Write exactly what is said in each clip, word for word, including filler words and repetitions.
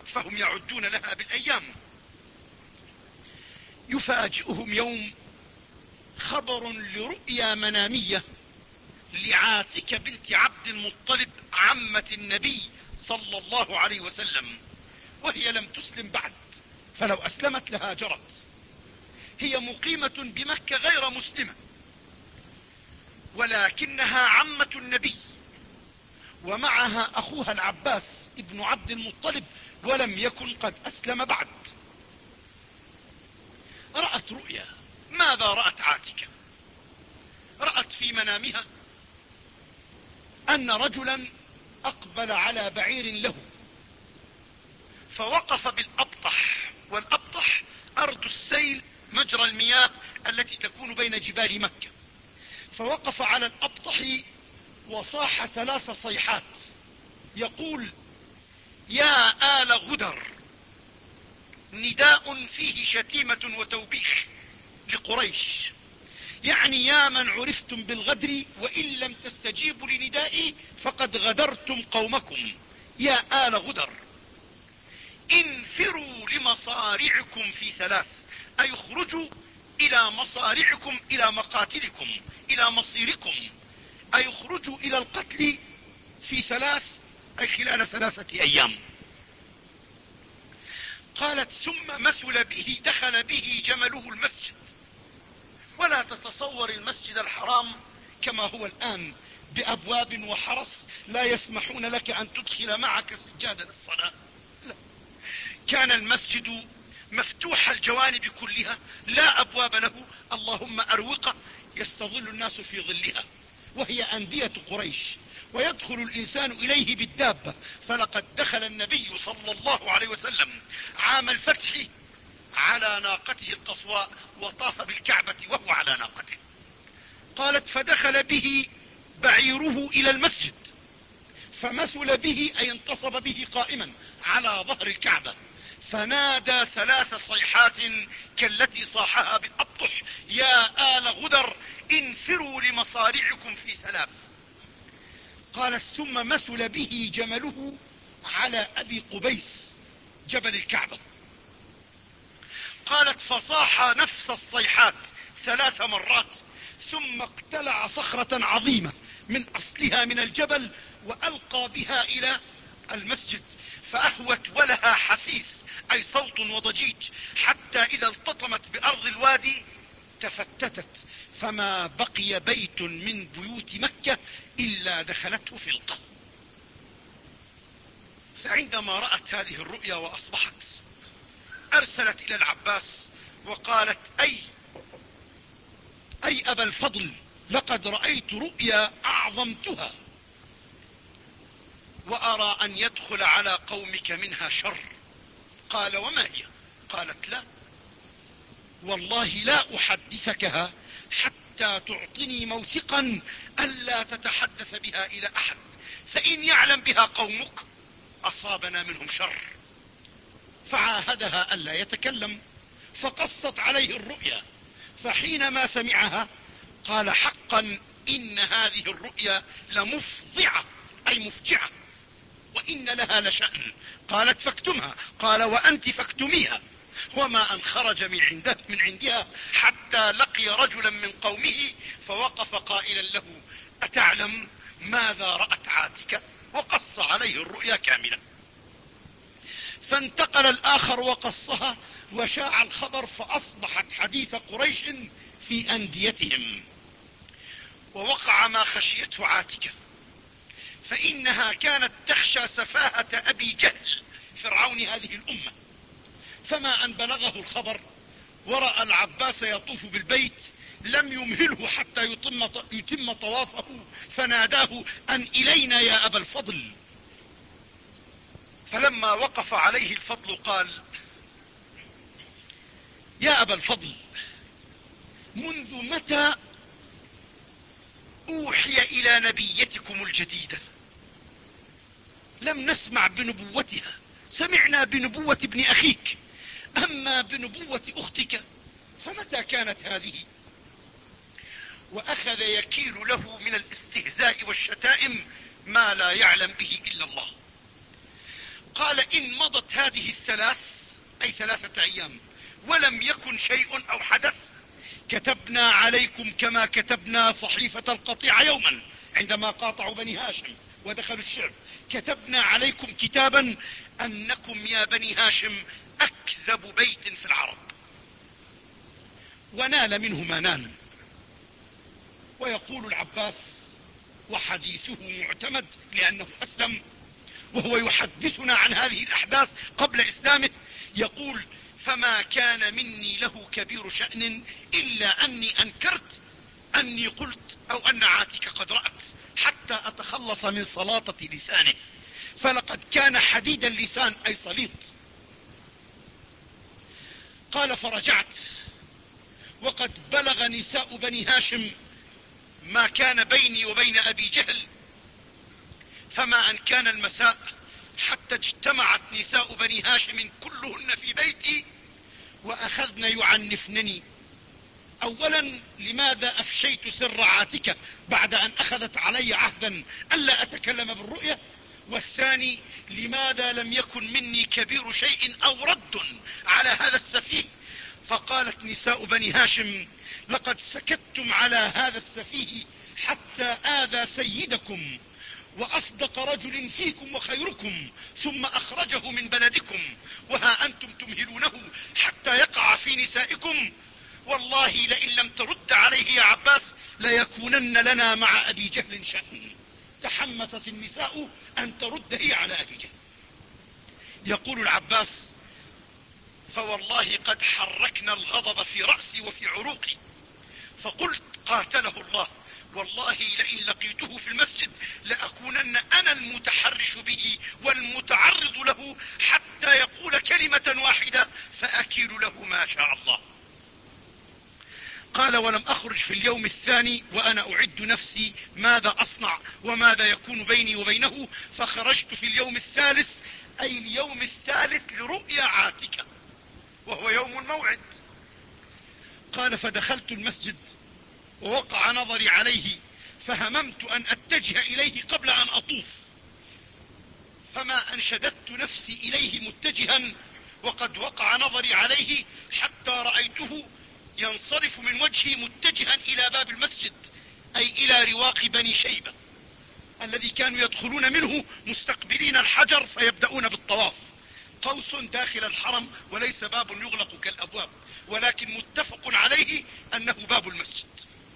فهم يعدون لها بالأيام. يفاجئهم يوم خبر لرؤيا منامية لعاتكة بنت عبد المطلب عمة النبي صلى الله عليه وسلم، وهي لم تسلم بعد، فلو أسلمت لهاجرت. هي مقيمة بمكة غير مسلمة، ولكنها عمة النبي، ومعها أخوها العباس ابن عبد المطلب، ولم يكن قد أسلم بعد. رأت رؤيا. ماذا رأت عاتكة؟ رأت في منامها أن رجلا أقبل على بعير له، فوقف بالأبطح، والأبطح أرض السيل مجرى المياه التي تكون بين جبال مكة. فوقف على الأبطح وصاح ثلاث صيحات يقول: يا آل غدر، نداء فيه شتيمة وتوبيخ لقريش، يعني يا من عرفتم بالغدر وإن لم تستجيبوا لندائي فقد غدرتم قومكم. يا آل غدر، انفروا لمصارعكم في ثلاث، أي اخرجوا إلى مصارعكم، إلى مقاتلكم، إلى مصيركم، أي اخرجوا إلى القتل في ثلاث، أي خلال ثلاثة أيام. قالت: ثم مثل به، دخل به جمله المسجد. ولا تتصور المسجد الحرام كما هو الآن بأبواب وحرس لا يسمحون لك أن تدخل معك سجادة للصلاة، لا، كان المسجد مفتوح الجوانب كلها، لا أبواب له، اللهم أروقة يستظل الناس في ظلها، وهي أندية قريش، ويدخل الإنسان إليه بالدابة. فلقد دخل النبي صلى الله عليه وسلم عام الفتح على ناقته القصواء، وطاف بالكعبة وهو على ناقته. قالت: فدخل به بعيره إلى المسجد، فمثل به، أي انتصب به قائما على ظهر الكعبة، فنادى ثلاث صيحات كالتي صاحها بالأبطح: يا آل غدر، انفروا لمصارعكم في ثلاث. قال: ثم مثل به جمله على أبي قبيس جبل الكعبة. قالت: فصاح نفس الصيحات ثلاث مرات، ثم اقتلع صخرة عظيمة من أصلها من الجبل وألقى بها إلى المسجد، فأهوت ولها حسيس، أي صوت وضجيج، حتى إذا التطمت بأرض الوادي تفتتت، فما بقي بيت من بيوت مكة إلا دخلته فلقة. فعندما رأت هذه الرؤيا وأصبحت، أرسلت إلى العباس وقالت: أي أي أبا الفضل، لقد رأيت رؤيا أعظمتها، وأرى أن يدخل على قومك منها شر. قال: وما هي؟ قالت: لا والله لا أحدثكها حتى تعطني موثقا ألا تتحدث بها إلى أحد، فإن يعلم بها قومك أصابنا منهم شر. فعاهدها ألا يتكلم، فقصت عليه الرؤيا. فحينما سمعها قال: حقا إن هذه الرؤيا لمفضعة، أي مفجعة، وإن لها لشأن. قالت: فاكتمها. قال: وأنت فاكتميها. وما أن خرج من عنده من عندها حتى لقي رجلا من قومه، فوقف قائلا له: أتعلم ماذا رأت عاتكة؟ وقص عليه الرؤيا كاملة. فانتقل الآخر وقصها، وشاع الخبر، فأصبحت حديث قريش في أنديتهم. ووقع ما خشيته عاتكة، فإنها كانت تخشى سفاهة أبي جهل فرعون هذه الأمة. فما أن بلغه الخبر ورأى العباس يطوف بالبيت لم يمهله حتى يتم, يتم طوافه، فناداه: أن إلينا يا أبا الفضل. فلما وقف عليه الفضل قال: يا أبا الفضل، منذ متى أوحي إلى نبيتكم الجديدة؟ لم نسمع بنبوتها، سمعنا بنبوة ابن أخيك، أما بنبوة أختك فمتى كانت هذه؟ وأخذ يكيل له من الاستهزاء والشتائم ما لا يعلم به إلا الله. قال إن مضت هذه الثلاث أي ثلاثة أيام ولم يكن شيء أو حدث كتبنا عليكم كما كتبنا صحيفة القطيعة يوما عندما قاطعوا بني هاشم ودخلوا الشعب، كتبنا عليكم كتابا أنكم يا بني هاشم أكذب بيت في العرب. ونال منه ما نال. ويقول العباس وحديثه معتمد لأنه أسلم وهو يحدثنا عن هذه الأحداث قبل إسلامه، يقول فما كان مني له كبير شأن إلا أني أنكرت أني قلت أو أن عاتك قد رأت حتى أتخلص من سلاطة لسانه، فلقد كان حديد اللسان أي صليط. قال فرجعت وقد بلغ نساء بني هاشم ما كان بيني وبين أبي جهل، فما أن كان المساء حتى اجتمعت نساء بني هاشم كلهن في بيتي وأخذن يعنفنني. أولا لماذا أفشيت سر عاتكة بعد أن أخذت علي عهدا ألا أتكلم بالرؤية؟ والثاني لماذا لم يكن مني كبير شيء أو رد على هذا السفيه؟ فقالت نساء بني هاشم لقد سكتتم على هذا السفيه حتى آذى سيدكم وأصدق رجل فيكم وخيركم ثم أخرجه من بلدكم، وها أنتم تمهلونه حتى يقع في نسائكم. والله لئن لم ترد عليه يا عباس ليكونن لنا مع أبي جهل شأن. تحمست النساء أن ترد هي على أبي جهل. يقول العباس فوالله قد حركنا الغضب في رأسي وفي عروقي، فقلت قاتله الله، والله لئن لقيته في المسجد لأكونن أنا المتحرش به والمتعرض له حتى يقول كلمة واحدة فأكيل له ما شاء الله. قال ولم أخرج في اليوم الثاني وأنا أعد نفسي ماذا أصنع وماذا يكون بيني وبينه، فخرجت في اليوم الثالث أي اليوم الثالث لرؤيا عاتكة وهو يوم الموعد. قال فدخلت المسجد ووقع نظري عليه فهممت أن أتجه إليه قبل أن أطوف، فما أنشددت نفسي إليه متجها وقد وقع نظري عليه حتى رأيته ينصرف من وجهي متجها إلى باب المسجد أي إلى رواق بني شيبة الذي كانوا يدخلون منه مستقبلين الحجر فيبدأون بالطواف. قوس داخل الحرم وليس باب يغلق كالأبواب، ولكن متفق عليه أنه باب المسجد.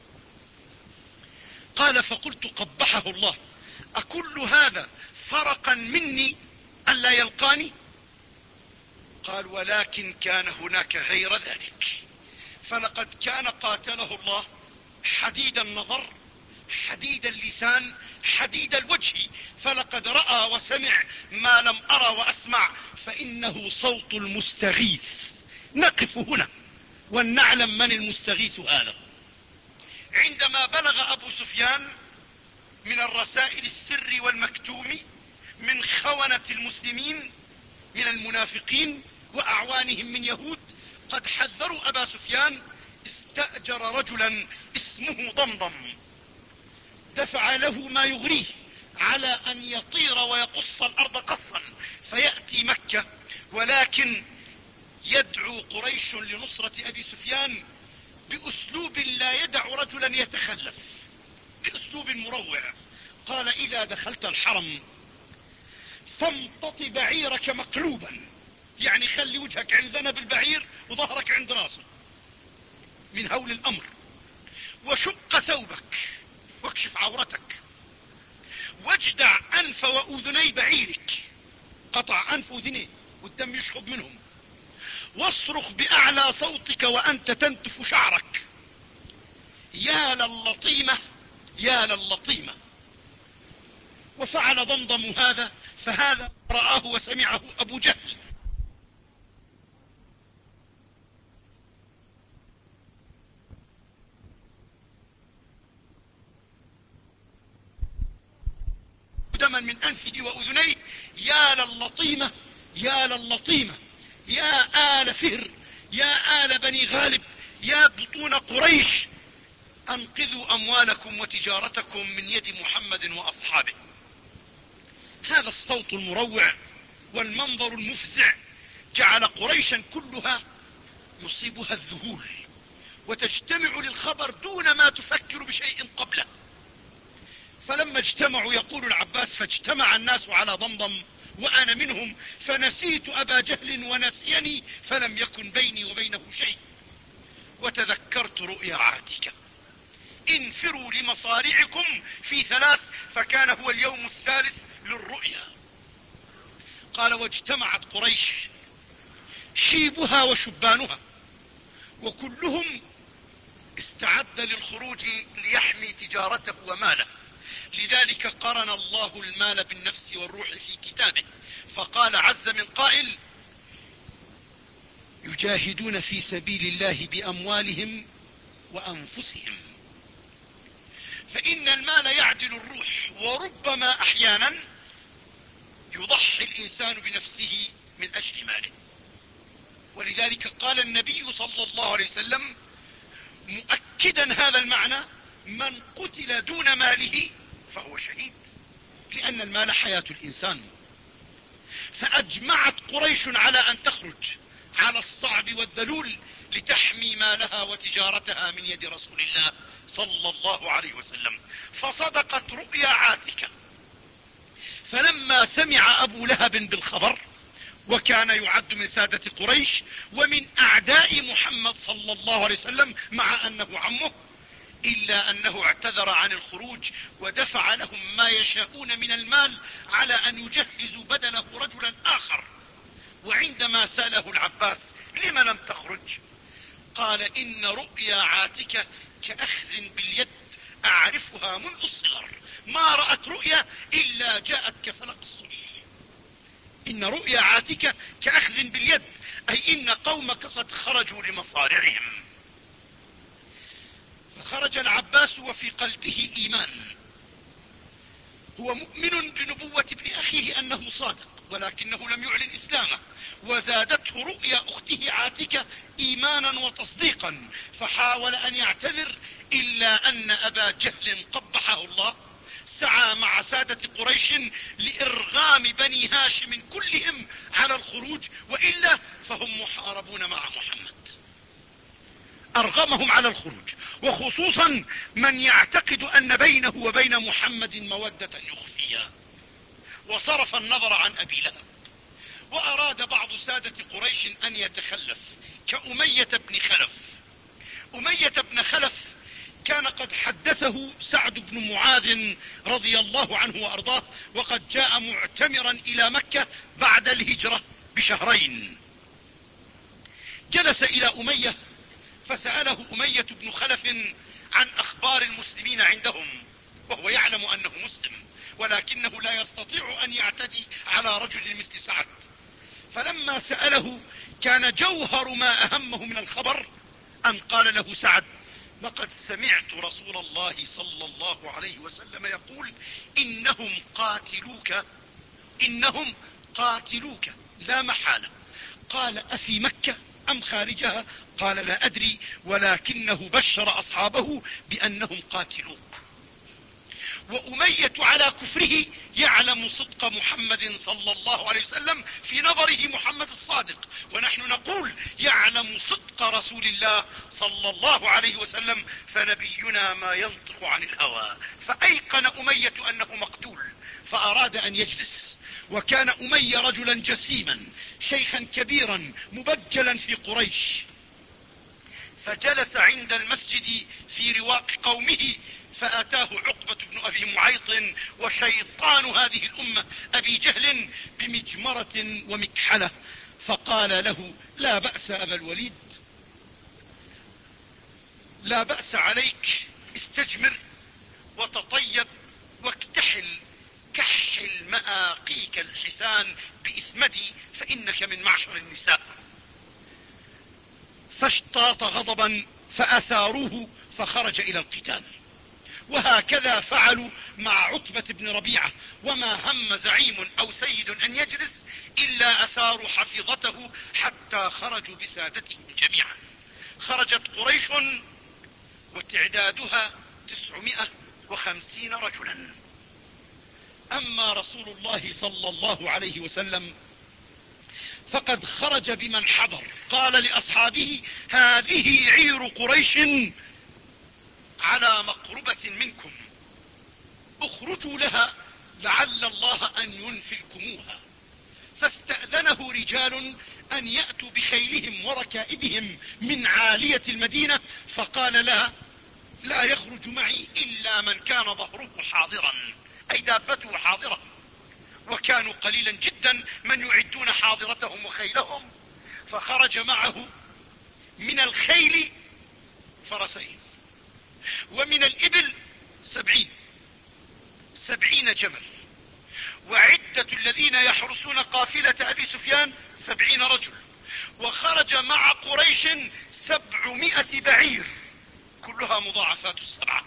قال فقلت قبحه الله أكل هذا فرقا مني ألا يلقاني؟ قال ولكن كان هناك غير ذلك، فلقد كان قاتله الله حديد النظر حديد اللسان حديد الوجه، فلقد رأى وسمع ما لم أرى وأسمع، فإنه صوت المستغيث. نقف هنا ولنعلم من المستغيث هذا. عندما بلغ أبو سفيان من الرسائل السر والمكتوم من خونة المسلمين من المنافقين وأعوانهم من يهود قد حذروا أبا سفيان، استأجر رجلا اسمه ضمضم دفع له ما يغريه على أن يطير ويقص الأرض قصا فيأتي مكة، ولكن يدعو قريش لنصرة أبي سفيان بأسلوب لا يدع رجلا يتخلف، بأسلوب مروع. قال إذا دخلت الحرم فامتط بعيرك مقلوبا، يعني خلي وجهك عند ذنب البعير وظهرك عند راسه من هول الأمر، وشق ثوبك واكشف عورتك، واجدع أنف وأذني بعيرك، قطع أنف أذنيه والدم يشخب منهم، واصرخ بأعلى صوتك وأنت تنتف شعرك، يا للطيمة يا للطيمة. وفعل ضمضم هذا، فهذا رآه وسمعه أبو جهل. دما من أنفه وأذنيه، يا للطيمة يا للطيمة، يا آل فهر يا آل بني غالب يا بطون قريش أنقذوا أموالكم وتجارتكم من يد محمد وأصحابه. هذا الصوت المروع والمنظر المفزع جعل قريشا كلها يصيبها الذهول وتجتمع للخبر دون ما تفكر بشيء قبله. فلما اجتمعوا يقول العباس فاجتمع الناس على ضمضم وأنا منهم، فنسيت أبا جهل ونسيني فلم يكن بيني وبينه شيء، وتذكرت رؤيا عاتكة: انفروا لمصارعكم في ثلاث، فكان هو اليوم الثالث للرؤيا. قال: واجتمعت قريش شيبها وشبانها وكلهم استعد للخروج ليحمي تجارته وماله. لذلك قرن الله المال بالنفس والروح في كتابه، فقال عز من قائل: يجاهدون في سبيل الله بأموالهم وأنفسهم. فإن المال يعدل الروح، وربما أحيانا يضحي الإنسان بنفسه من أجل ماله. ولذلك قال النبي صلى الله عليه وسلم مؤكدا هذا المعنى: من قتل دون ماله فهو شهيد، لأن المال حياة الإنسان. فأجمعت قريش على أن تخرج على الصعب والذلول لتحمي مالها وتجارتها من يد رسول الله صلى الله عليه وسلم. فصدقت رؤيا عاتكة. فلما سمع أبو لهب بالخبر، وكان يعد من سادة قريش ومن أعداء محمد صلى الله عليه وسلم مع أنه عمه، إلا أنه اعتذر عن الخروج ودفع لهم ما يشاءون من المال على أن يجهزوا بدله رجلا آخر. وعندما سأله العباس: لم لم تخرج؟ قال: إن رؤيا عاتكة كأخذ باليد أعرفها منذ الصغر، ما رأت رؤيا إلا جاءت كفلق الصبح. إن رؤيا عاتكة كأخذ باليد، أي إن قومك قد خرجوا لمصارعهم. فخرج العباس وفي قلبه إيمان، هو مؤمن بنبوة ابن أخيه أنه صادق، ولكنه لم يعلن إسلامه. وزادته رؤيا أخته عاتكة إيمانا وتصديقا، فحاول أن يعتذر، إلا أن أبا جهل قبحه الله سعى مع سادة قريش لإرغام بني هاشم كلهم على الخروج، وإلا فهم محاربون مع محمد. أرغمهم على الخروج، وخصوصا من يعتقد أن بينه وبين محمد مودة يخفيها، وصرف النظر عن أبي لهب. وأراد بعض سادة قريش أن يتخلف كأمية بن خلف. أمية بن خلف كان قد حدثه سعد بن معاذ رضي الله عنه وأرضاه، وقد جاء معتمرا إلى مكة بعد الهجرة بشهرين. جلس إلى أمية فسأله أمية بن خلف عن أخبار المسلمين عندهم، وهو يعلم أنه مسلم، ولكنه لا يستطيع أن يعتدي على رجل مثل سعد. فلما سأله كان جوهر ما أهمه من الخبر أن قال له سعد: لقد سمعت رسول الله صلى الله عليه وسلم يقول: إنهم قاتلوك، إنهم قاتلوك لا محالة. قال: أفي مكة أم خارجها؟ قال: لا أدري، ولكنه بشر أصحابه بأنهم قاتلوك. وأمية على كفره يعلم صدق محمد صلى الله عليه وسلم، في نظره محمد الصادق، ونحن نقول يعلم صدق رسول الله صلى الله عليه وسلم، فنبينا ما ينطق عن الهوى. فأيقن أمية أنه مقتول، فأراد أن يجلس. وكان أمية رجلا جسيما شيخا كبيرا مبجلا في قريش، فجلس عند المسجد في رواق قومه، فأتاه عقبة بن أبي معيط وشيطان هذه الأمة أبي جهل بمجمرة ومكحلة، فقال له: لا بأس أبا الوليد، لا بأس عليك، استجمر وتطيب واكتحل، كحل مآقيك الحسان بإسمدي، فإنك من معشر النساء. فاشتاط غضبا فأثاروه فخرج إلى القتال. وهكذا فعلوا مع عتبة بن ربيعة، وما هم زعيم أو سيد أن يجلس إلا أثاروا حفيظته حتى خرجوا بسادتهم جميعا. خرجت قريش وتعدادها تسعمائة وخمسين رجلا. أما رسول الله صلى الله عليه وسلم فقد خرج بمن حضر. قال لأصحابه: هذه عير قريش على مقربة منكم، اخرجوا لها لعل الله أن ينفلكموها. فاستأذنه رجال أن يأتوا بخيلهم وركائبهم من عالية المدينة، فقال: لا لا يخرج معي إلا من كان ظهره حاضرا، أي دابته حاضرة. وكانوا قليلا جدا من يعدون حاضرتهم وخيلهم. فخرج معه من الخيل فرسين، ومن الإبل سبعين سبعين جمل، وعدة الذين يحرسون قافلة أبي سفيان سبعين رجل، وخرج مع قريش سبعمائة بعير، كلها مضاعفات السبعة.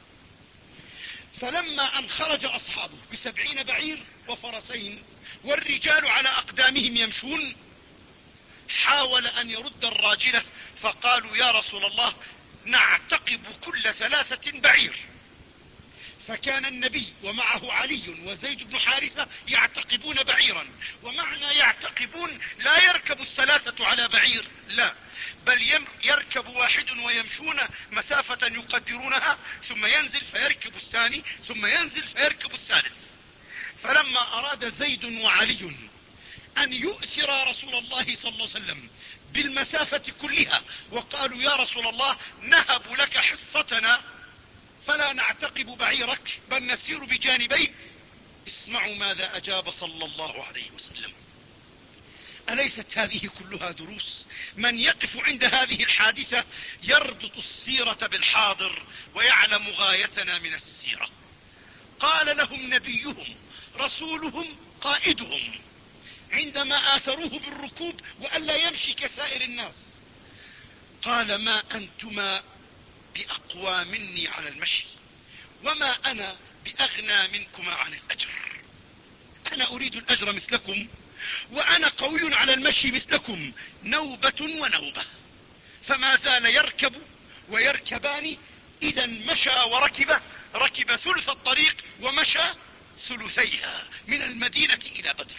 فلما أن خرج أصحابه بسبعين بعير وفرسين والرجال على أقدامهم يمشون، حاول أن يرد الراجلة، فقالوا: يا رسول الله، نعتقب كل ثلاثة بعير. فكان النبي ومعه علي وزيد بن حارثة يعتقبون بعيرا. ومعنى يعتقبون لا يركب الثلاثة على بعير، لا، بل يركب واحد ويمشون مسافة يقدرونها، ثم ينزل فيركب الثاني، ثم ينزل فيركب الثالث. فلما أراد زيد وعلي أن يؤثر رسول الله صلى الله عليه وسلم بالمسافة كلها، وقالوا: يا رسول الله، نهب لك حصتنا فلا نعتقب بعيرك بل نسير بجانبيه، اسمعوا ماذا أجاب صلى الله عليه وسلم: أليست هذه كلها دروس؟ من يقف عند هذه الحادثة يربط السيرة بالحاضر ويعلم غايتنا من السيرة. قال لهم نبيهم رسولهم قائدهم عندما آثروه بالركوب وألا يمشي كسائر الناس، قال: ما أنتما بأقوى مني على المشي، وما أنا بأغنى منكما عن الأجر. أنا أريد الأجر مثلكم، وأنا قوي على المشي مثلكم، نوبة ونوبة. فما زال يركب ويركبان، إذا مشى وركب، ركب ثلث الطريق ومشى ثلثيها من المدينة إلى بدر.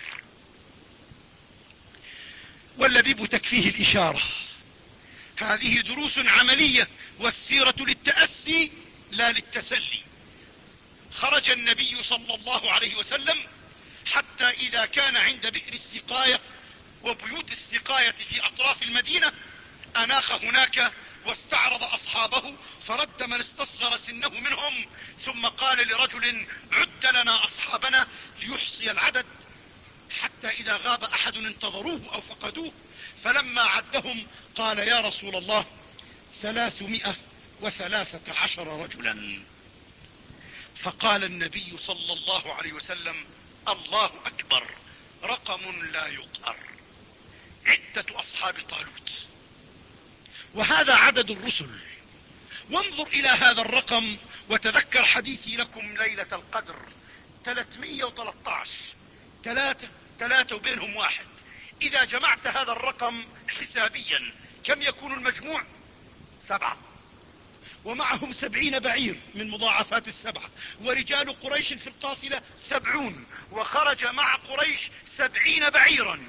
واللبيب تكفيه الإشارة. هذه دروس عملية، والسيرة للتأسي لا للتسلي. خرج النبي صلى الله عليه وسلم حتى إذا كان عند بئر السقاية وبيوت السقاية في أطراف المدينة، أناخ هناك واستعرض أصحابه، فرد من استصغر سنه منهم، ثم قال لرجل: عد لنا أصحابنا ليحصي العدد، حتى إذا غاب أحد انتظروه أو فقدوه. فلما عدهم قال: يا رسول الله، ثلاثمائة وثلاثة عشر رجلا. فقال النبي صلى الله عليه وسلم: الله أكبر، رقم لا يقهر. عدة أصحاب طالوت، وهذا عدد الرسل. وانظر إلى هذا الرقم وتذكر حديثي لكم ليلة القدر: ثلاثمائة وثلاثة عشر، ثلاثة ثلاثة وبينهم واحد. إذا جمعت هذا الرقم حسابيا كم يكون المجموع؟ سبعة. ومعهم سبعين بعير من مضاعفات السبعة، ورجال قريش في القافلة سبعون، وخرج مع قريش سبعين بعيرا.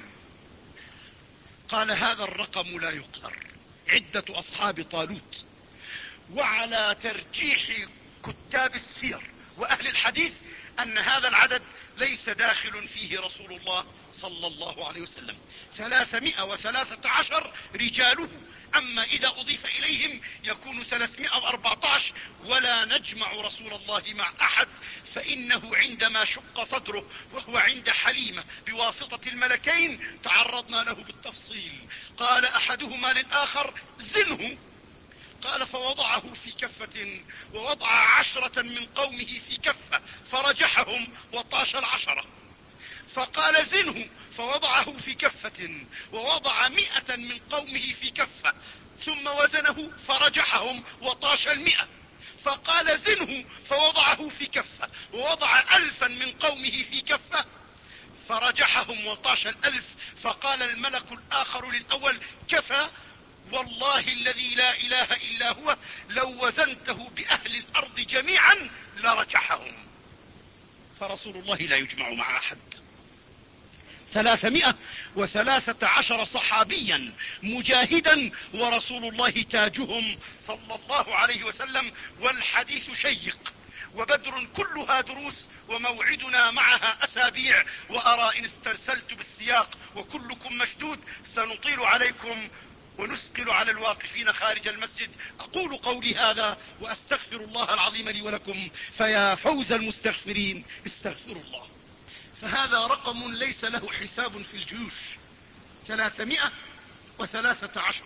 قال: هذا الرقم لا يقهر، عدة أصحاب طالوت. وعلى ترجيح كتاب السير وأهل الحديث أن هذا العدد ليس داخل فيه رسول الله صلى الله عليه وسلم. ثلاثمائة وثلاثة عشر رجاله، أما إذا أضيف إليهم يكون ثلاثمائة وأربعة عشر. ولا نجمع رسول الله مع أحد، فإنه عندما شق صدره وهو عند حليمة بواسطة الملكين تعرضنا له بالتفصيل. قال أحدهما للآخر: زنه. قال: فوضعه في كفة، ووضع عشرة من قومه في كفة فرجحهم وطاش العشرة. فقال: زنه، فوضعه في كفة، ووضع مئة من قومه في كفة، ثم وزنه فرجحهم وطاش المئة. فقال: زنه، فوضعه في كفة، ووضع ألفا من قومه في كفة فرجحهم وطاش الألف. فقال الملك الآخر للأول: كفى، والله الذي لا إله إلا هو لو وزنته بأهل الأرض جميعا لرجحهم. فرسول الله لا يجمع مع أحد. ثلاثمائة وثلاثة عشر صحابيا مجاهدا، ورسول الله تاجهم صلى الله عليه وسلم. والحديث شيق، وبدر كلها دروس، وموعدنا معها أسابيع. وأرى إن استرسلت بالسياق وكلكم مشدود سنطيل عليكم ونثقل على الواقفين خارج المسجد. أقول قولي هذا وأستغفر الله العظيم لي ولكم، فيا فوز المستغفرين استغفروا الله. فهذا رقم ليس له حساب في الجيوش، ثلاثمائة وثلاثة عشر.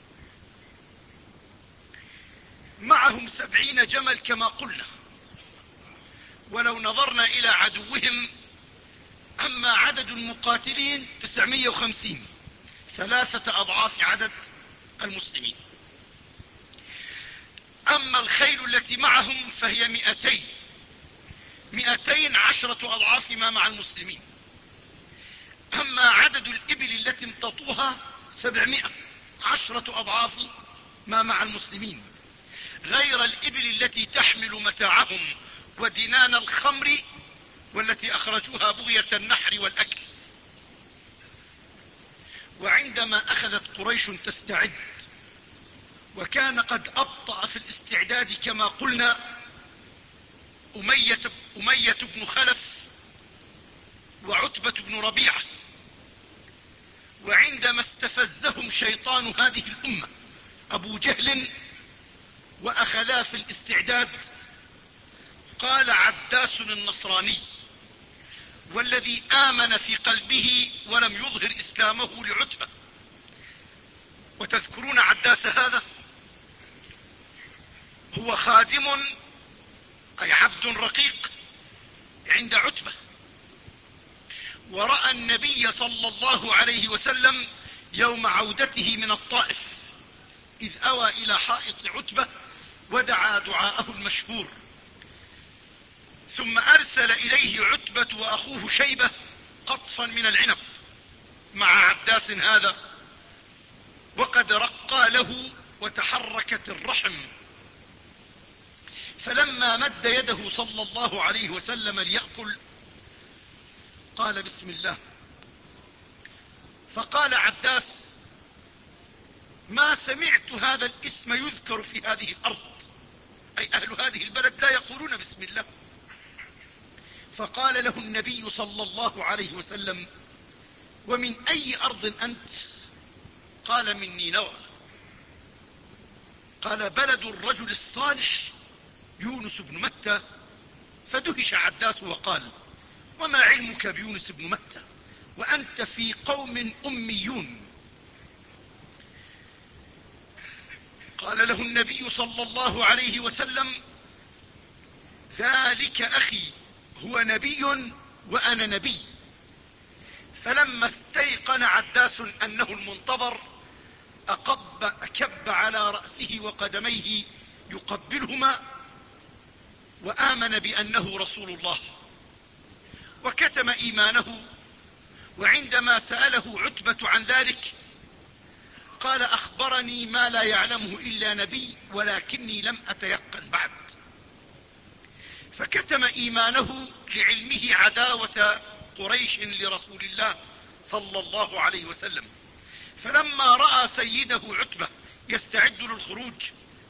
معهم سبعين جمل كما قلنا. ولو نظرنا إلى عدوهم، أما عدد المقاتلين تسعمائة وخمسين، ثلاثة أضعاف عدد المسلمين. أما الخيل التي معهم فهي مئتين، مئتين عشرة أضعاف ما مع المسلمين. أما عدد الإبل التي امتطوها سبعمائة، عشرة أضعاف ما مع المسلمين، غير الإبل التي تحمل متاعهم ودنان الخمر، والتي أخرجوها بغية النحر والأكل. وعندما أخذت قريش تستعد، وكان قد أبطأ في الاستعداد كما قلنا أمية, أمية بن خلف وعتبة بن ربيعة، وعندما استفزهم شيطان هذه الأمة أبو جهل وأخذا في الاستعداد، قال عداس النصراني والذي آمن في قلبه ولم يظهر إسلامه لعتبة. وتذكرون عداس هذا هو خادم أي عبد رقيق عند عتبة، ورأى النبي صلى الله عليه وسلم يوم عودته من الطائف إذ أوى إلى حائط عتبة ودعا دعاءه المشهور، ثم أرسل إليه عتبة وأخوه شيبة قطفا من العنب مع عداس هذا، وقد رقى له وتحركت الرحم. فلما مد يده صلى الله عليه وسلم ليأكل قال بسم الله. فقال عداس ما سمعت هذا الاسم يذكر في هذه الأرض، أي أهل هذه البلد لا يقولون بسم الله. فقال له النبي صلى الله عليه وسلم ومن أي أرض أنت؟ قال من نينوى. قال بلد الرجل الصالح يونس بن متى. فدهش عداس وقال وما علمك بيونس بن متى وأنت في قوم أميون؟ قال له النبي صلى الله عليه وسلم ذلك أخي هو نبي وأنا نبي. فلما استيقن عداس أنه المنتظر أقب أكب على رأسه وقدميه يقبلهما، وآمن بأنه رسول الله وكتم إيمانه. وعندما سأله عتبة عن ذلك قال أخبرني ما لا يعلمه إلا نبي ولكني لم أتيقن بعد. فكتم إيمانه لعلمه عداوة قريش لرسول الله صلى الله عليه وسلم. فلما رأى سيده عتبة يستعد للخروج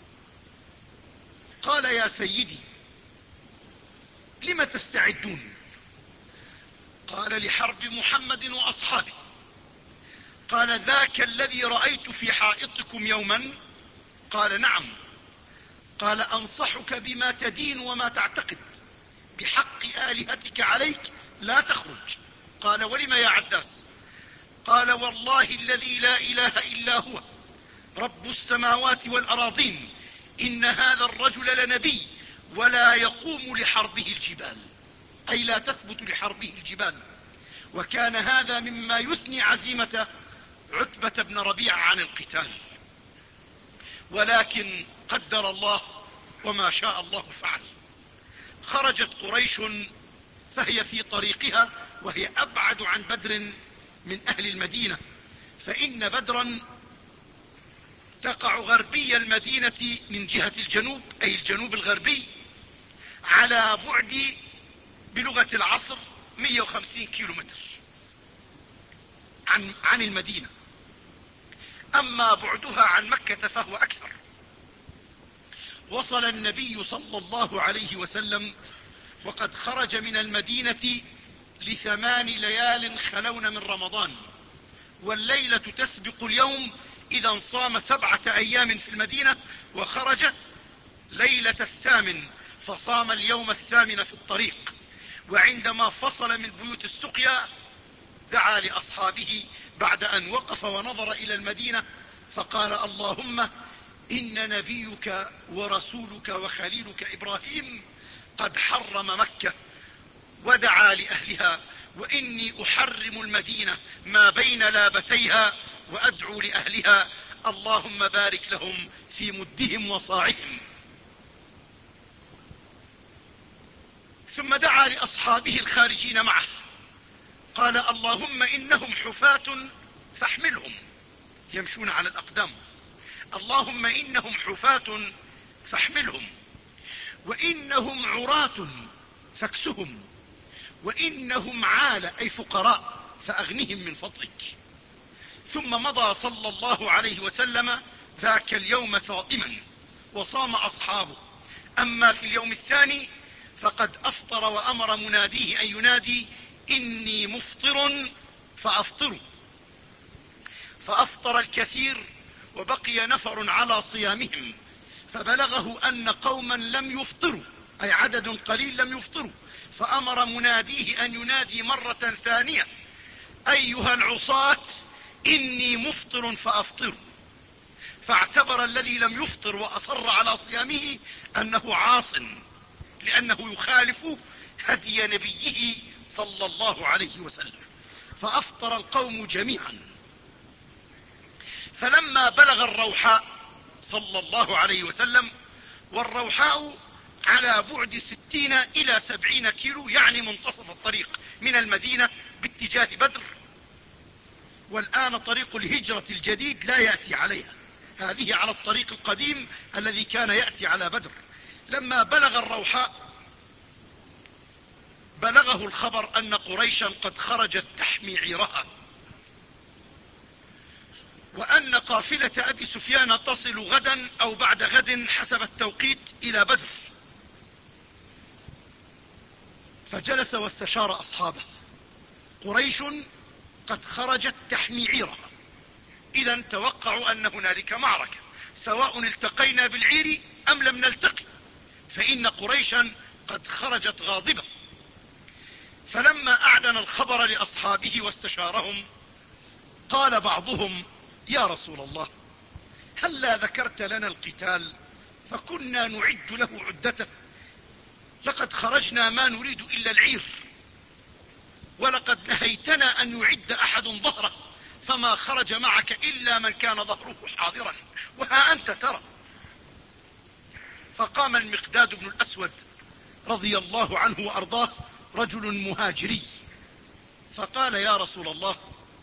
قال يا سيدي لم تستعدون؟ قال لحرب محمد وأصحابه. قال ذاك الذي رأيت في حائطكم يوما؟ قال نعم. قال أنصحك بما تدين وما تعتقد، بحق آلهتك عليك لا تخرج. قال ولم يا عداس؟ قال والله الذي لا إله إلا هو رب السماوات والأراضين إن هذا الرجل لنبي ولا يقوم لحربه الجبال، أي لا تثبت لحربه الجبال. وكان هذا مما يثني عزيمة عتبة بن ربيعة عن القتال، ولكن قدر الله وما شاء الله فعل. خرجت قريش فهي في طريقها وهي أبعد عن بدر من أهل المدينة، فإن بدرا تقع غربي المدينة من جهة الجنوب أي الجنوب الغربي على بعد بلغة العصر مئة وخمسين كيلو متر. عن, عن المدينة، أما بعدها عن مكة فهو أكثر. وصل النبي صلى الله عليه وسلم وقد خرج من المدينة لثمان ليال خلون من رمضان، والليلة تسبق اليوم، إذا صام سبعة أيام في المدينة وخرج ليلة الثامن، فصام اليوم الثامن في الطريق. وعندما فصل من بيوت السقيا دعا لأصحابه بعد أن وقف ونظر إلى المدينة فقال: اللهم إن نبيك ورسولك وخليلك إبراهيم قد حرم مكة ودعا لأهلها، وإني أحرم المدينة ما بين لابتيها وأدعو لأهلها، اللهم بارك لهم في مدهم وصاعهم. ثم دعا لأصحابه الخارجين معه قال: اللهم إنهم حفاة فاحملهم، يمشون على الأقدام، اللهم إنهم حفاة فاحملهم، وإنهم عراة فاكسهم، وإنهم عال أي فقراء فأغنهم من فضلك. ثم مضى صلى الله عليه وسلم ذاك اليوم صائما وصام أصحابه. أما في اليوم الثاني فقد أفطر وأمر مناديه أن ينادي: إني مفطر فأفطروا. فأفطر الكثير وبقي نفر على صيامهم، فبلغه أن قوما لم يفطروا، أي عدد قليل لم يفطروا، فأمر مناديه أن ينادي مرة ثانية: أيها العصاة إني مفطر فأفطروا. فاعتبر الذي لم يفطر وأصر على صيامه أنه عاص، لأنه يخالف هدي نبيه صلى الله عليه وسلم. فأفطر القوم جميعا. فلما بلغ الروحاء صلى الله عليه وسلم، والروحاء على بعد ستين إلى سبعين كيلو، يعني منتصف الطريق من المدينة باتجاه بدر، والآن طريق الهجرة الجديد لا يأتي عليها، هذه على الطريق القديم الذي كان يأتي على بدر. لما بلغ الروحاء بلغه الخبر أن قريشا قد خرجت تحمي عيرها، وأن قافلة أبي سفيان تصل غدا أو بعد غد حسب التوقيت إلى بدر. فجلس واستشار أصحابه. قريش قد خرجت تحمي عيرها، إذا توقعوا أن هنالك معركة، سواء التقينا بالعير أم لم نلتقي، فإن قريشا قد خرجت غاضبة. فلما أعلن الخبر لأصحابه واستشارهم قال بعضهم: يا رسول الله، هلا ذكرت لنا القتال فكنا نعد له عدته، لقد خرجنا ما نريد إلا العير، ولقد نهيتنا أن يعد أحد ظهره، فما خرج معك إلا من كان ظهره حاضرا، وها أنت ترى. فقام المقداد بن الأسود رضي الله عنه وأرضاه، رجل مهاجري، فقال: يا رسول الله،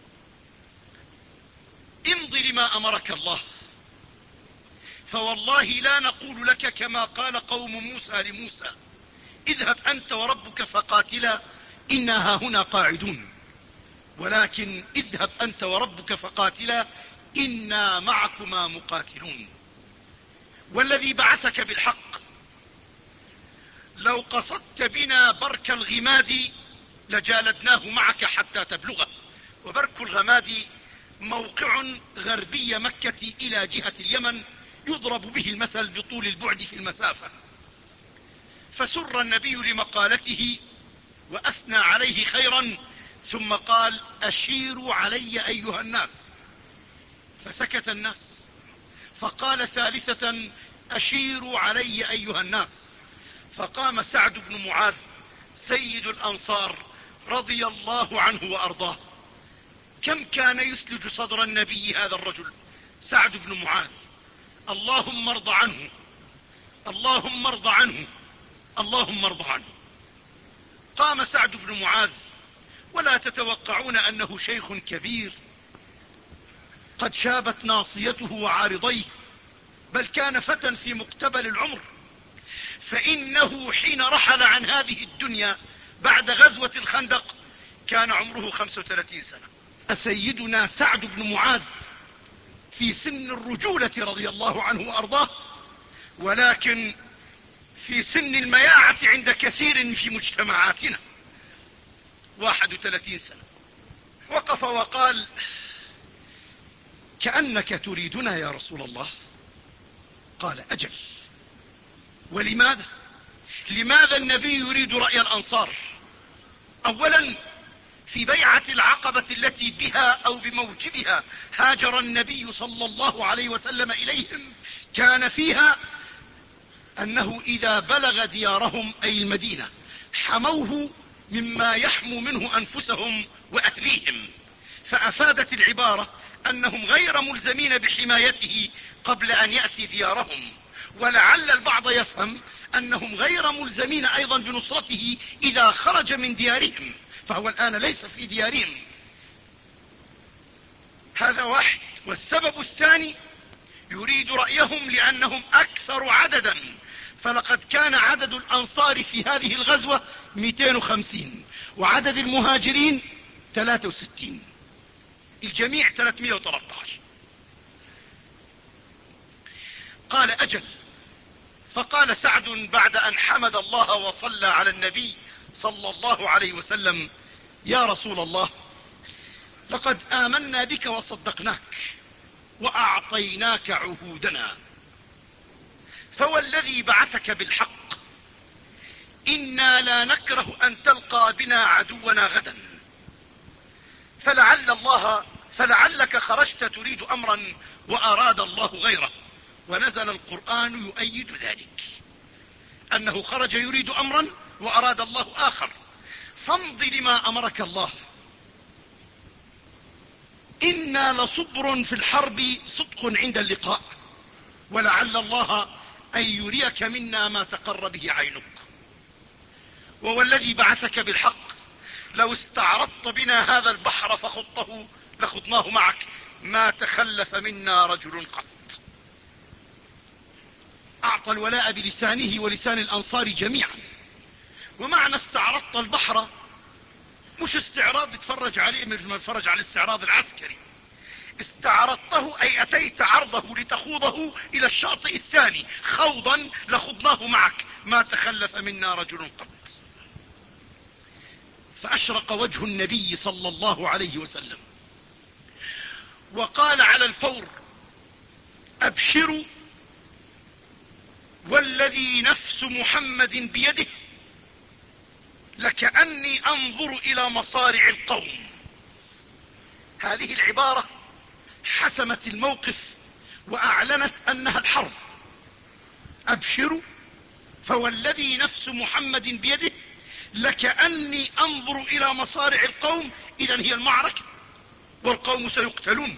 امض لما أمرك الله، فوالله لا نقول لك كما قال قوم موسى لموسى: اذهب أنت وربك فقاتلا إنا هاهنا قاعدون، ولكن اذهب أنت وربك فقاتلا إنا معكما مقاتلون. والذي بعثك بالحق لو قصدت بنا برك الغماد لجالدناه معك حتى تبلغه. وبرك الغماد موقع غربي مكة إلى جهة اليمن، يضرب به المثل بطول البعد في المسافة. فسر النبي لمقالته وأثنى عليه خيرا، ثم قال: أشيروا علي أيها الناس. فسكت الناس، فقال ثالثة: أشيروا علي أيها الناس. فقام سعد بن معاذ سيد الأنصار رضي الله عنه وأرضاه. كم كان يثلج صدر النبي هذا الرجل سعد بن معاذ، اللهم ارض عنه، اللهم ارض عنه، اللهم ارض عنه. قام سعد بن معاذ، ولا تتوقعون أنه شيخ كبير قد شابت ناصيته وعارضيه، بل كان فتى في مقتبل العمر، فإنه حين رحل عن هذه الدنيا بعد غزوة الخندق كان عمره خمس وثلاثين سنة. سيدنا سعد بن معاذ في سن الرجولة رضي الله عنه وأرضاه، ولكن في سن المياعة عند كثير في مجتمعاتنا، واحد وثلاثين سنة، وقف وقال: كأنك تريدنا يا رسول الله. قال: أجل. ولماذا؟ لماذا النبي يريد رأي الأنصار؟ أولا، في بيعة العقبة التي بها أو بموجبها هاجر النبي صلى الله عليه وسلم إليهم، كان فيها أنه إذا بلغ ديارهم أي المدينة حموه مما يحمو منه أنفسهم وأهليهم، فأفادت العبارة أنهم غير ملزمين بحمايته قبل أن يأتي ديارهم، ولعل البعض يفهم أنهم غير ملزمين أيضا بنصرته إذا خرج من ديارهم، فهو الآن ليس في ديارهم. هذا واحد. والسبب الثاني، يريد رأيهم لأنهم أكثر عددا، فلقد كان عدد الأنصار في هذه الغزوة مئتين وخمسين وعدد المهاجرين ثلاثة وستين، الجميع ثلاثمئة وثلاثة عشر. قال: أجل. فقال سعد بعد أن حمد الله وصلى على النبي صلى الله عليه وسلم: يا رسول الله، لقد آمنا بك وصدقناك وأعطيناك عهودنا، فوالذي بعثك بالحق إنا لا نكره أن تلقى بنا عدونا غدا، فلعل الله فلعلك خرجت تريد أمرا وأراد الله غيره. ونزل القرآن يؤيد ذلك، أنه خرج يريد أمرا وأراد الله آخر. فامض لما أمرك الله، إنا لصبر في الحرب صدق عند اللقاء، ولعل الله أن يريك منا ما تقر به عينك. ووالذي بعثك بالحق لو استعرضت بنا هذا البحر فخضته لخضناه معك، ما تخلف منا رجل قط. أعطى الولاء بلسانه ولسان الأنصار جميعا. ومعنى استعرضت البحر مش استعراض تتفرج عليه مثل ما تتفرج على الاستعراض العسكري، استعرضته أي أتيت عرضه لتخوضه إلى الشاطئ الثاني خوضا لخضناه معك، ما تخلف منا رجل قط. فأشرق وجه النبي صلى الله عليه وسلم وقال على الفور: أبشروا والذي نفس محمد بيده لكأني أنظر إلى مصارع القوم. هذه العبارة حسمت الموقف وأعلنت أنها الحرب. أبشروا فوالذي نفس محمد بيده لكأني أنظر إلى مصارع القوم، إذن هي المعركة والقوم سيقتلون.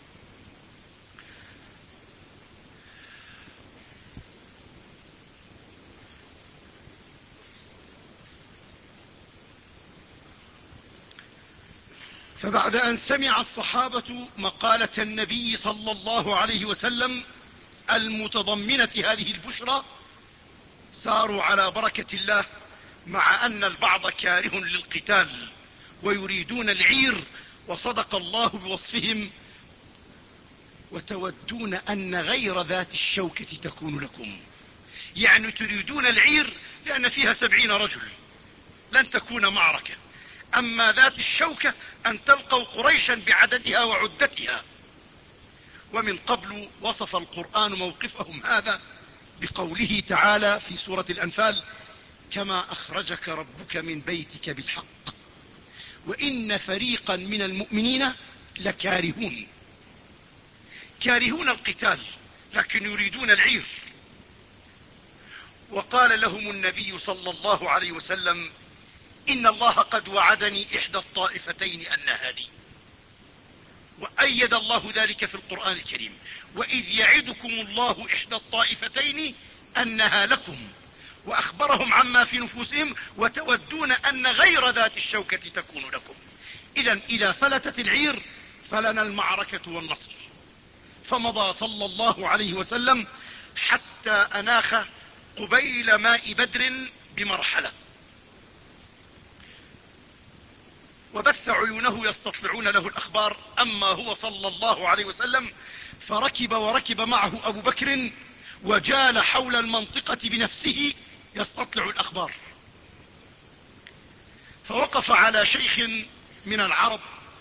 فبعد أن سمع الصحابة مقالة النبي صلى الله عليه وسلم المتضمنة هذه البشرى، ساروا على بركة الله، مع أن البعض كاره للقتال ويريدون العير، وصدق الله بوصفهم: وتودون أن غير ذات الشوكة تكون لكم. يعني تريدون العير لأن فيها سبعين رجل لن تكون معركة، أما ذات الشوكة أن تلقوا قريشا بعددها وعدتها. ومن قبل وصف القرآن موقفهم هذا بقوله تعالى في سورة الأنفال: كما أخرجك ربك من بيتك بالحق وإن فريقا من المؤمنين لكارهون. كارهون القتال لكن يريدون العير. وقال لهم النبي صلى الله عليه وسلم: إن الله قد وعدني إحدى الطائفتين أنها لي. وأيد الله ذلك في القرآن الكريم: وإذ يعدكم الله إحدى الطائفتين أنها لكم، وأخبرهم عما في نفوسهم: وتودون أن غير ذات الشوكة تكون لكم. إذن إذا فلتت العير فلنا المعركة والنصر. فمضى صلى الله عليه وسلم حتى أناخ قبيل ماء بدر بمرحلة. وبث عيونه يستطلعون له الأخبار. أما هو صلى الله عليه وسلم فركب وركب معه أبو بكر وجال حول المنطقة بنفسه يستطلع الأخبار، فوقف على شيخ من العرب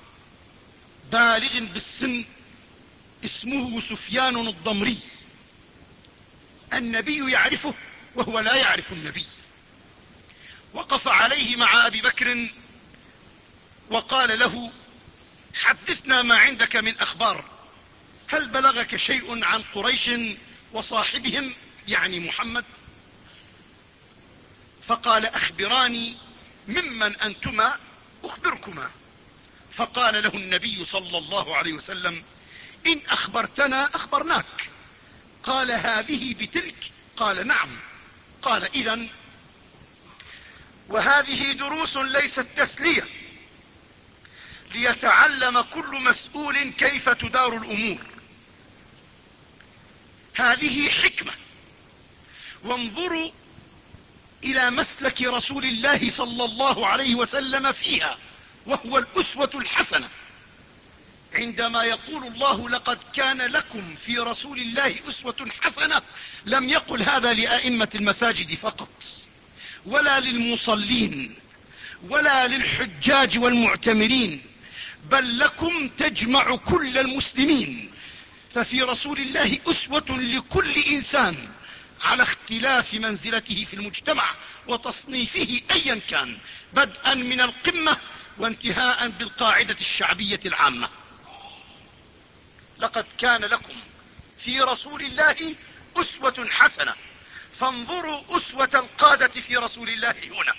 بالغ بالسن اسمه سفيان الضمري، النبي يعرفه وهو لا يعرف النبي. وقف عليه مع أبي بكر وقال له: حدثنا ما عندك من أخبار، هل بلغك شيء عن قريش وصاحبهم يعني محمد؟ فقال: أخبراني ممن أنتما أخبركما. فقال له النبي صلى الله عليه وسلم: إن أخبرتنا أخبرناك. قال: هذه بتلك؟ قال: نعم. قال: إذن وهذه دروس ليست تسلية، ليتعلم كل مسؤول كيف تدار الأمور. هذه حكمة، وانظروا إلى مسلك رسول الله صلى الله عليه وسلم فيها، وهو الأسوة الحسنة. عندما يقول الله: لقد كان لكم في رسول الله أسوة حسنة، لم يقل هذا لأئمة المساجد فقط، ولا للمصلين، ولا للحجاج والمعتمرين، بل لكم تجمع كل المسلمين. ففي رسول الله أسوة لكل إنسان على اختلاف منزلته في المجتمع وتصنيفه أيا كان، بدءا من القمة وانتهاء بالقاعدة الشعبية العامة. لقد كان لكم في رسول الله أسوة حسنة. فانظروا أسوة القادة في رسول الله هنا.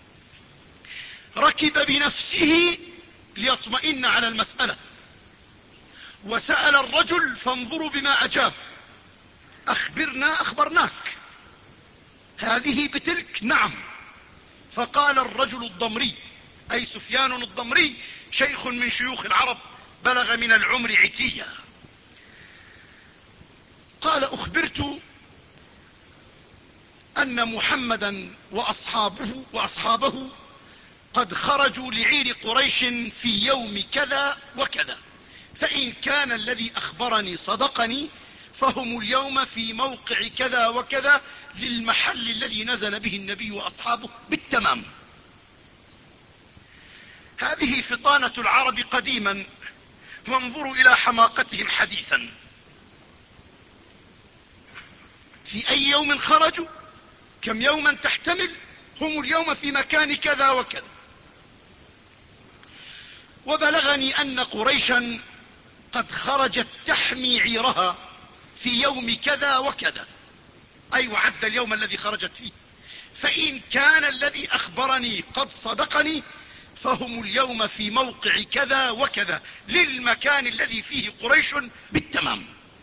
ركب بنفسه ليطمئن على المسألة، وسأل الرجل فانظروا بما أجاب: أخبرنا أخبرناك، هذه بتلك؟ نعم. فقال الرجل الضمري أي سفيان الضمري، شيخ من شيوخ العرب بلغ من العمر عتية، قال: أخبرت أن محمدا وأصحابه, وأصحابه قد خرجوا لعير قريش في يوم كذا وكذا، فإن كان الذي أخبرني صدقني فهم اليوم في موقع كذا وكذا للمحل الذي نزل به النبي وأصحابه بالتمام. هذه فطانة العرب قديما، وانظروا إلى حماقتهم حديثا. في أي يوم خرجوا؟ كم يوما تحتمل؟ هم اليوم في مكان كذا وكذا. وبلغني أن قريشا قد خرجت تحمي عيرها في يوم كذا وكذا، أي وعد اليوم الذي خرجت فيه، فإن كان الذي أخبرني قد صدقني فهم اليوم في موقع كذا وكذا للمكان الذي فيه قريش بالتمام.